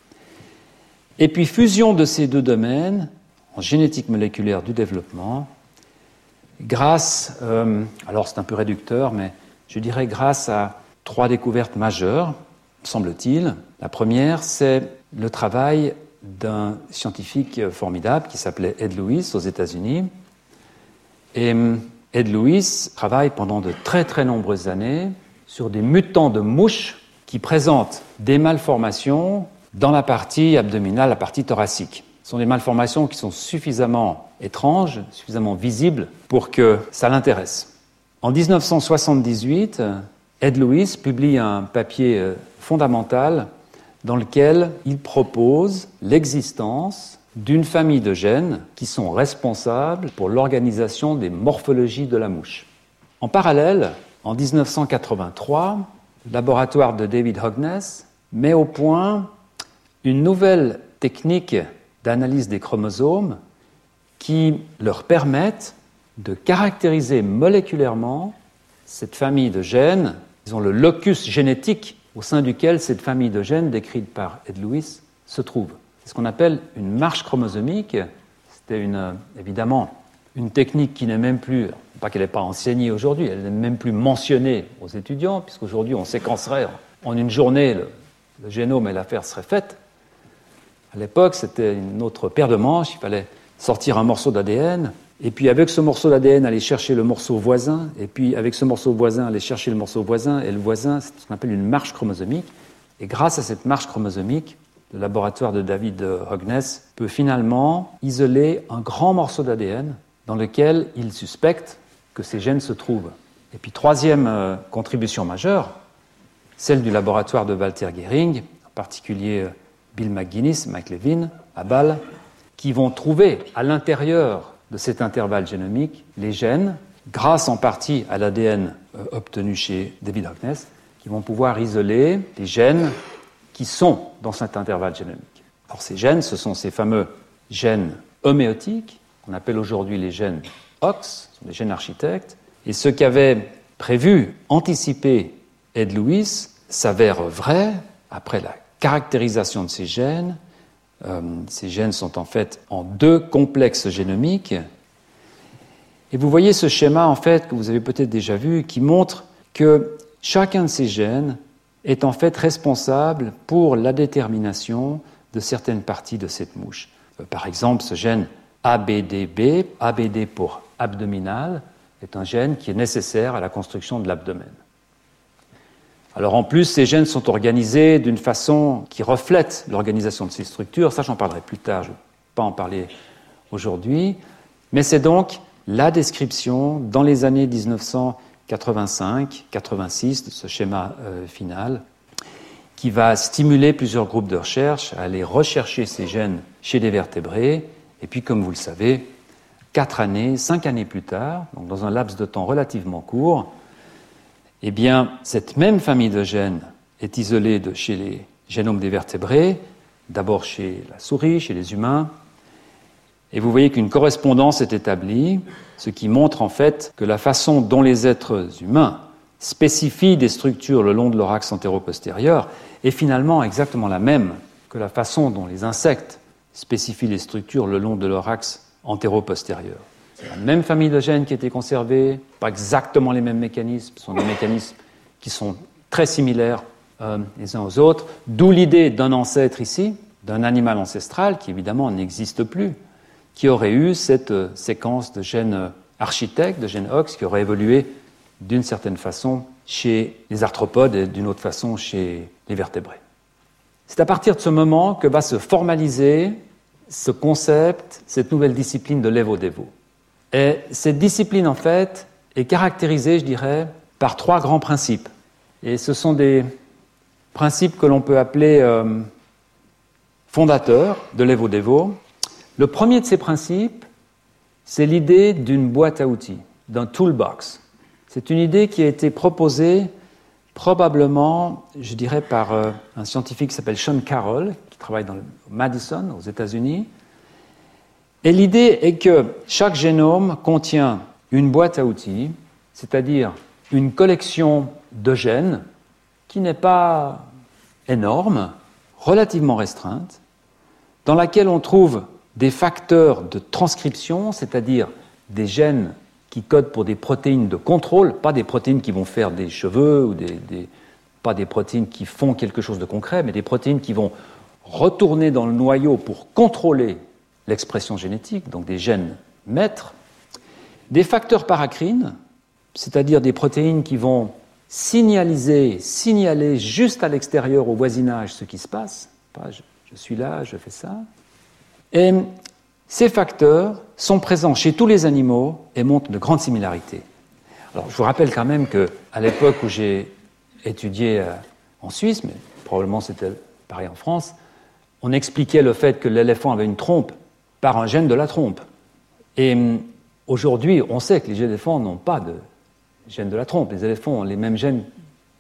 [SPEAKER 3] Et puis fusion de ces deux domaines, en génétique moléculaire du développement, grâce, alors c'est un peu réducteur, mais je dirais grâce à 3 découvertes majeures, semble-t-il. La première, c'est le travail d'un scientifique formidable qui s'appelait Ed Lewis aux États-Unis. Et Ed Lewis travaille pendant de très très nombreuses années sur des mutants de mouches qui présentent des malformations dans la partie abdominale, la partie thoracique. Ce sont des malformations qui sont suffisamment étranges, suffisamment visibles pour que ça l'intéresse. En 1978, Ed Lewis publie un papier fondamental dans lequel il propose l'existence d'une famille de gènes qui sont responsables pour l'organisation des morphologies de la mouche. En parallèle, en 1983, laboratoire de David Hogness met au point une nouvelle technique d'analyse des chromosomes qui leur permettent de caractériser moléculairement cette famille de gènes, disons le locus génétique au sein duquel cette famille de gènes décrite par Ed Lewis se trouve. C'est ce qu'on appelle une marche chromosomique. C'était évidemment une technique qui n'est même plus, pas qu'elle n'est pas enseignée aujourd'hui, elle n'est même plus mentionnée aux étudiants, puisqu'aujourd'hui on séquencerait en une journée le génome et l'affaire serait faite. À l'époque, c'était une autre paire de manches, il fallait sortir un morceau d'ADN, et puis avec ce morceau d'ADN, aller chercher le morceau voisin, et puis avec ce morceau voisin, aller chercher le morceau voisin, et le voisin, c'est ce qu'on appelle une marche chromosomique. Et grâce à cette marche chromosomique, le laboratoire de David Hogness peut finalement isoler un grand morceau d'ADN dans lequel il suspecte que ces gènes se trouvent. Et puis troisième contribution majeure, celle du laboratoire de Walter Gehring, en particulier Bill McGuinness, Mike Levin, à Bâle, qui vont trouver à l'intérieur de cet intervalle génomique les gènes, grâce en partie à l'ADN obtenu chez David Hogness, qui vont pouvoir isoler les gènes qui sont dans cet intervalle génomique. Alors ces gènes, ce sont ces fameux gènes homéotiques, qu'on appelle aujourd'hui les gènes OX, ce sont des gènes architectes, et ce qu'avait prévu, anticipé Ed Lewis, s'avère vrai après la caractérisation de ces gènes. Ces gènes sont en fait en deux complexes génomiques. Et vous voyez ce schéma, en fait, que vous avez peut-être déjà vu, qui montre que chacun de ces gènes est en fait responsable pour la détermination de certaines parties de cette mouche. Par exemple, ce gène ABDB, ABD pour abdominal, est un gène qui est nécessaire à la construction de l'abdomen. Alors en plus, ces gènes sont organisés d'une façon qui reflète l'organisation de ces structures. Ça, j'en parlerai plus tard, je ne vais pas en parler aujourd'hui. Mais c'est donc la description, dans les années 1985-86, de ce schéma final, qui va stimuler plusieurs groupes de recherche à aller rechercher ces gènes chez des vertébrés. Et puis, comme vous le savez, 5 années plus tard, donc dans un laps de temps relativement court, eh bien, cette même famille de gènes est isolée chez les génomes des vertébrés, d'abord chez la souris, chez les humains, et vous voyez qu'une correspondance est établie, ce qui montre en fait que la façon dont les êtres humains spécifient des structures le long de leur axe antéro-postérieur est finalement exactement la même que la façon dont les insectes spécifient les structures le long de leur axe antéro-postérieur. C'est la même famille de gènes qui a été conservée, pas exactement les mêmes mécanismes, ce sont des mécanismes qui sont très similaires les uns aux autres, d'où l'idée d'un ancêtre ici, d'un animal ancestral qui évidemment n'existe plus, qui aurait eu cette séquence de gènes architectes, de gènes OX, qui aurait évolué d'une certaine façon chez les arthropodes et d'une autre façon chez les vertébrés. C'est à partir de ce moment que va se formaliser ce concept, cette nouvelle discipline de l'Evo-Devo. Et cette discipline, en fait, est caractérisée, je dirais, par 3 grands principes. Et ce sont des principes que l'on peut appeler fondateurs de l'Evo-Devo. Le premier de ces principes, c'est l'idée d'une boîte à outils, d'un toolbox. C'est une idée qui a été proposée probablement, je dirais, par un scientifique qui s'appelle Sean Carroll, qui travaille dans le Madison, aux États-Unis. Et l'idée est que chaque génome contient une boîte à outils, c'est-à-dire une collection de gènes qui n'est pas énorme, relativement restreinte, dans laquelle on trouve des facteurs de transcription, c'est-à-dire des gènes qui codent pour des protéines de contrôle, pas des protéines qui vont faire des cheveux, ou pas des protéines qui font quelque chose de concret, mais des protéines qui vont retourner dans le noyau pour contrôler l'expression génétique, donc des gènes maîtres, des facteurs paracrines, c'est-à-dire des protéines qui vont signaler juste à l'extérieur, au voisinage, ce qui se passe. Je suis là, je fais ça. Et ces facteurs sont présents chez tous les animaux et montrent de grandes similarités. Alors, je vous rappelle quand même qu'à l'époque où j'ai étudié en Suisse, mais probablement c'était pareil en France, on expliquait le fait que l'éléphant avait une trompe par un gène de la trompe. Et aujourd'hui, on sait que les éléphants n'ont pas de gène de la trompe. Les éléphants ont les mêmes gènes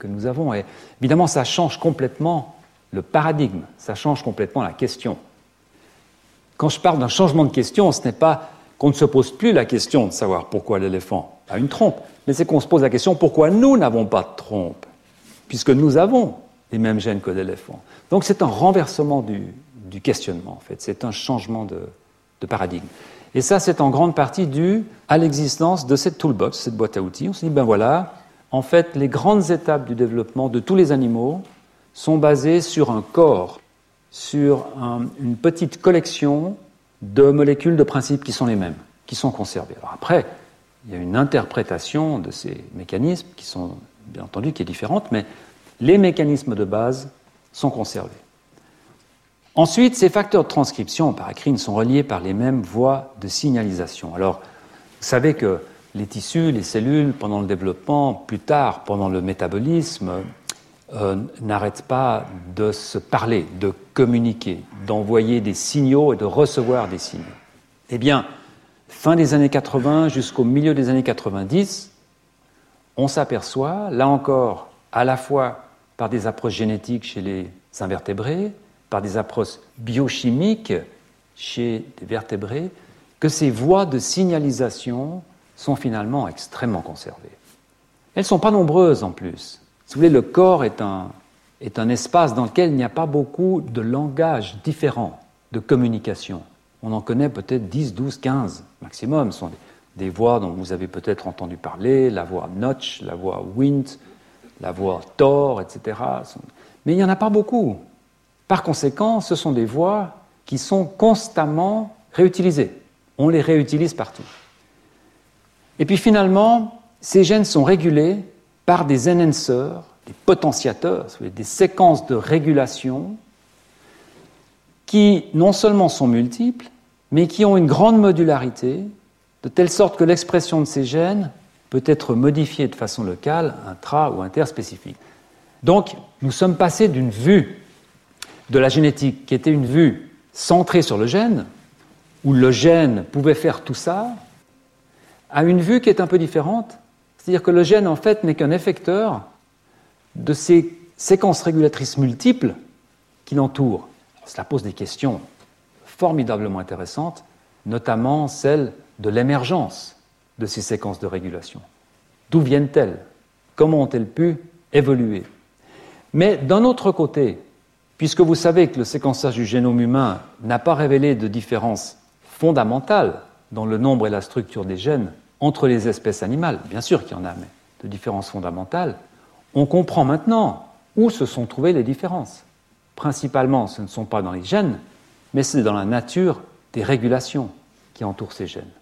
[SPEAKER 3] que nous avons. Et évidemment, ça change complètement le paradigme, ça change complètement la question. Quand je parle d'un changement de question, ce n'est pas qu'on ne se pose plus la question de savoir pourquoi l'éléphant a une trompe, mais c'est qu'on se pose la question pourquoi nous n'avons pas de trompe, puisque nous avons les mêmes gènes que l'éléphant. Donc c'est un renversement du questionnement, en fait, c'est un changement de paradigme. Et ça, c'est en grande partie dû à l'existence de cette toolbox, cette boîte à outils. On s'est dit, ben voilà, en fait, les grandes étapes du développement de tous les animaux sont basées sur un corps, sur une petite collection de molécules, de principes qui sont les mêmes, qui sont conservés. Alors après, il y a une interprétation de ces mécanismes qui sont, bien entendu, qui est différente, mais les mécanismes de base sont conservés. Ensuite, ces facteurs de transcription par acrine sont reliés par les mêmes voies de signalisation. Alors, vous savez que les tissus, les cellules, pendant le développement, plus tard, pendant le métabolisme, n'arrêtent pas de se parler, de communiquer, d'envoyer des signaux et de recevoir des signaux. Eh bien, fin des années 80 jusqu'au milieu des années 90, on s'aperçoit, là encore, à la fois par des approches génétiques chez les invertébrés, par des approches biochimiques chez les vertébrés, que ces voies de signalisation sont finalement extrêmement conservées. Elles ne sont pas nombreuses en plus. Si vous voulez, le corps est un espace dans lequel il n'y a pas beaucoup de langages différents de communication. On en connaît peut-être 10, 12, 15 maximum. Ce sont des voix dont vous avez peut-être entendu parler, la voix Notch, la voix Wind, la voix Thor, etc. Mais il n'y en a pas beaucoup. Par conséquent, ce sont des voix qui sont constamment réutilisées. On les réutilise partout. Et puis finalement, ces gènes sont régulés par des enhancers, des potentiateurs, des séquences de régulation qui non seulement sont multiples, mais qui ont une grande modularité, de telle sorte que l'expression de ces gènes peut être modifiée de façon locale, intra- ou interspécifique. Donc, nous sommes passés d'une vue de la génétique qui était une vue centrée sur le gène, où le gène pouvait faire tout ça, à une vue qui est un peu différente. C'est-à-dire que le gène, en fait, n'est qu'un effecteur de ces séquences régulatrices multiples qui l'entourent. Cela pose des questions formidablement intéressantes, notamment celle de l'émergence de ces séquences de régulation. D'où viennent-elles? Comment ont-elles pu évoluer? Mais d'un autre côté, puisque vous savez que le séquençage du génome humain n'a pas révélé de différence fondamentale dans le nombre et la structure des gènes entre les espèces animales, bien sûr qu'il y en a, mais de différences fondamentales, on comprend maintenant où se sont trouvées les différences. Principalement, ce ne sont pas dans les gènes, mais c'est dans la nature des régulations qui entourent ces gènes.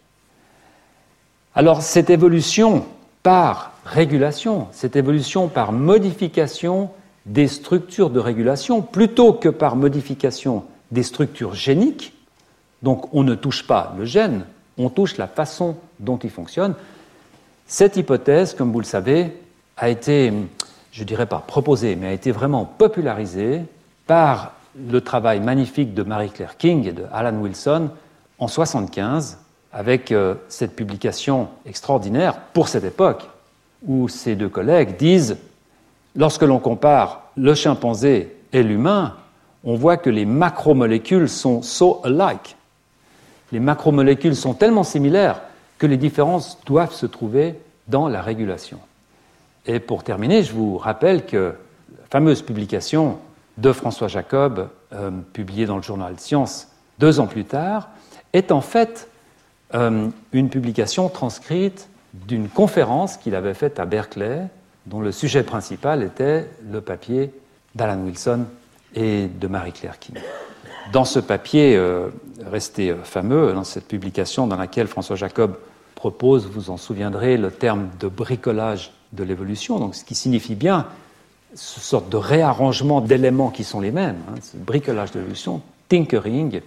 [SPEAKER 3] Alors, cette évolution par régulation, cette évolution par modification des structures de régulation, plutôt que par modification des structures géniques, donc on ne touche pas le gène, on touche la façon dont il fonctionne. Cette hypothèse, comme vous le savez, a été, je ne dirais pas proposée, mais a été vraiment popularisée par le travail magnifique de Marie-Claire King et de Alan Wilson en 1975, avec cette publication extraordinaire pour cette époque, où ces deux collègues disent « Lorsque l'on compare le chimpanzé et l'humain, on voit que les macromolécules sont so alike. Les macromolécules sont tellement similaires que les différences doivent se trouver dans la régulation. » Et pour terminer, je vous rappelle que la fameuse publication de François Jacob, publiée dans le journal Science 2 ans plus tard, est en fait une publication transcrite d'une conférence qu'il avait faite à Berkeley, dont le sujet principal était le papier d'Alan Wilson et de Marie-Claire King. Dans ce papier resté fameux, dans cette publication dans laquelle François Jacob propose, vous vous en souviendrez, le terme de bricolage de l'évolution, donc ce qui signifie bien ce sorte de réarrangement d'éléments qui sont les mêmes, ce bricolage de l'évolution, tinkering.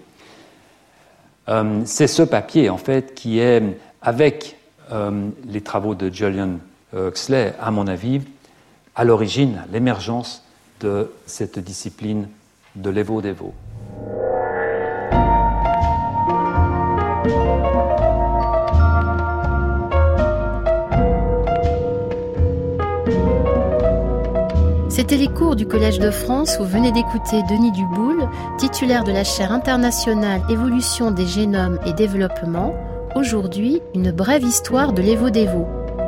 [SPEAKER 3] C'est ce papier, en fait, qui est, avec les travaux de Julian Huxley, à mon avis, à l'origine, l'émergence de cette discipline de l'évo-dévo.
[SPEAKER 2] C'était les cours du Collège de France où venez d'écouter Denis Duboul, titulaire de la chaire internationale Évolution des génomes et développement. Aujourd'hui, une brève histoire de l'Evo-Devo.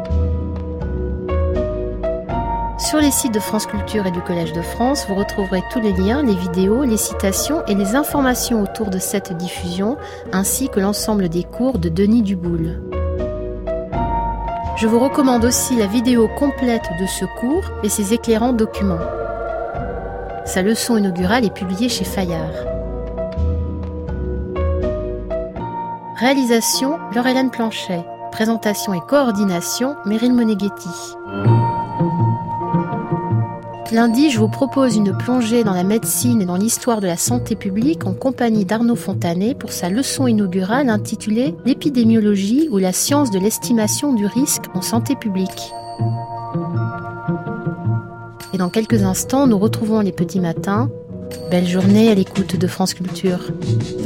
[SPEAKER 2] Sur les sites de France Culture et du Collège de France, vous retrouverez tous les liens, les vidéos, les citations et les informations autour de cette diffusion, ainsi que l'ensemble des cours de Denis Duboul. Je vous recommande aussi la vidéo complète de ce cours et ses éclairants documents. Sa leçon inaugurale est publiée chez Fayard. Réalisation, Laure-Hélène Planchet. Présentation et coordination, Meryl Moneghetti. Lundi, je vous propose une plongée dans la médecine et dans l'histoire de la santé publique en compagnie d'Arnaud Fontanet pour sa leçon inaugurale intitulée « L'épidémiologie ou la science de l'estimation du risque en santé publique ». Et dans quelques instants, nous retrouvons les petits matins. Belle journée à l'écoute de France Culture.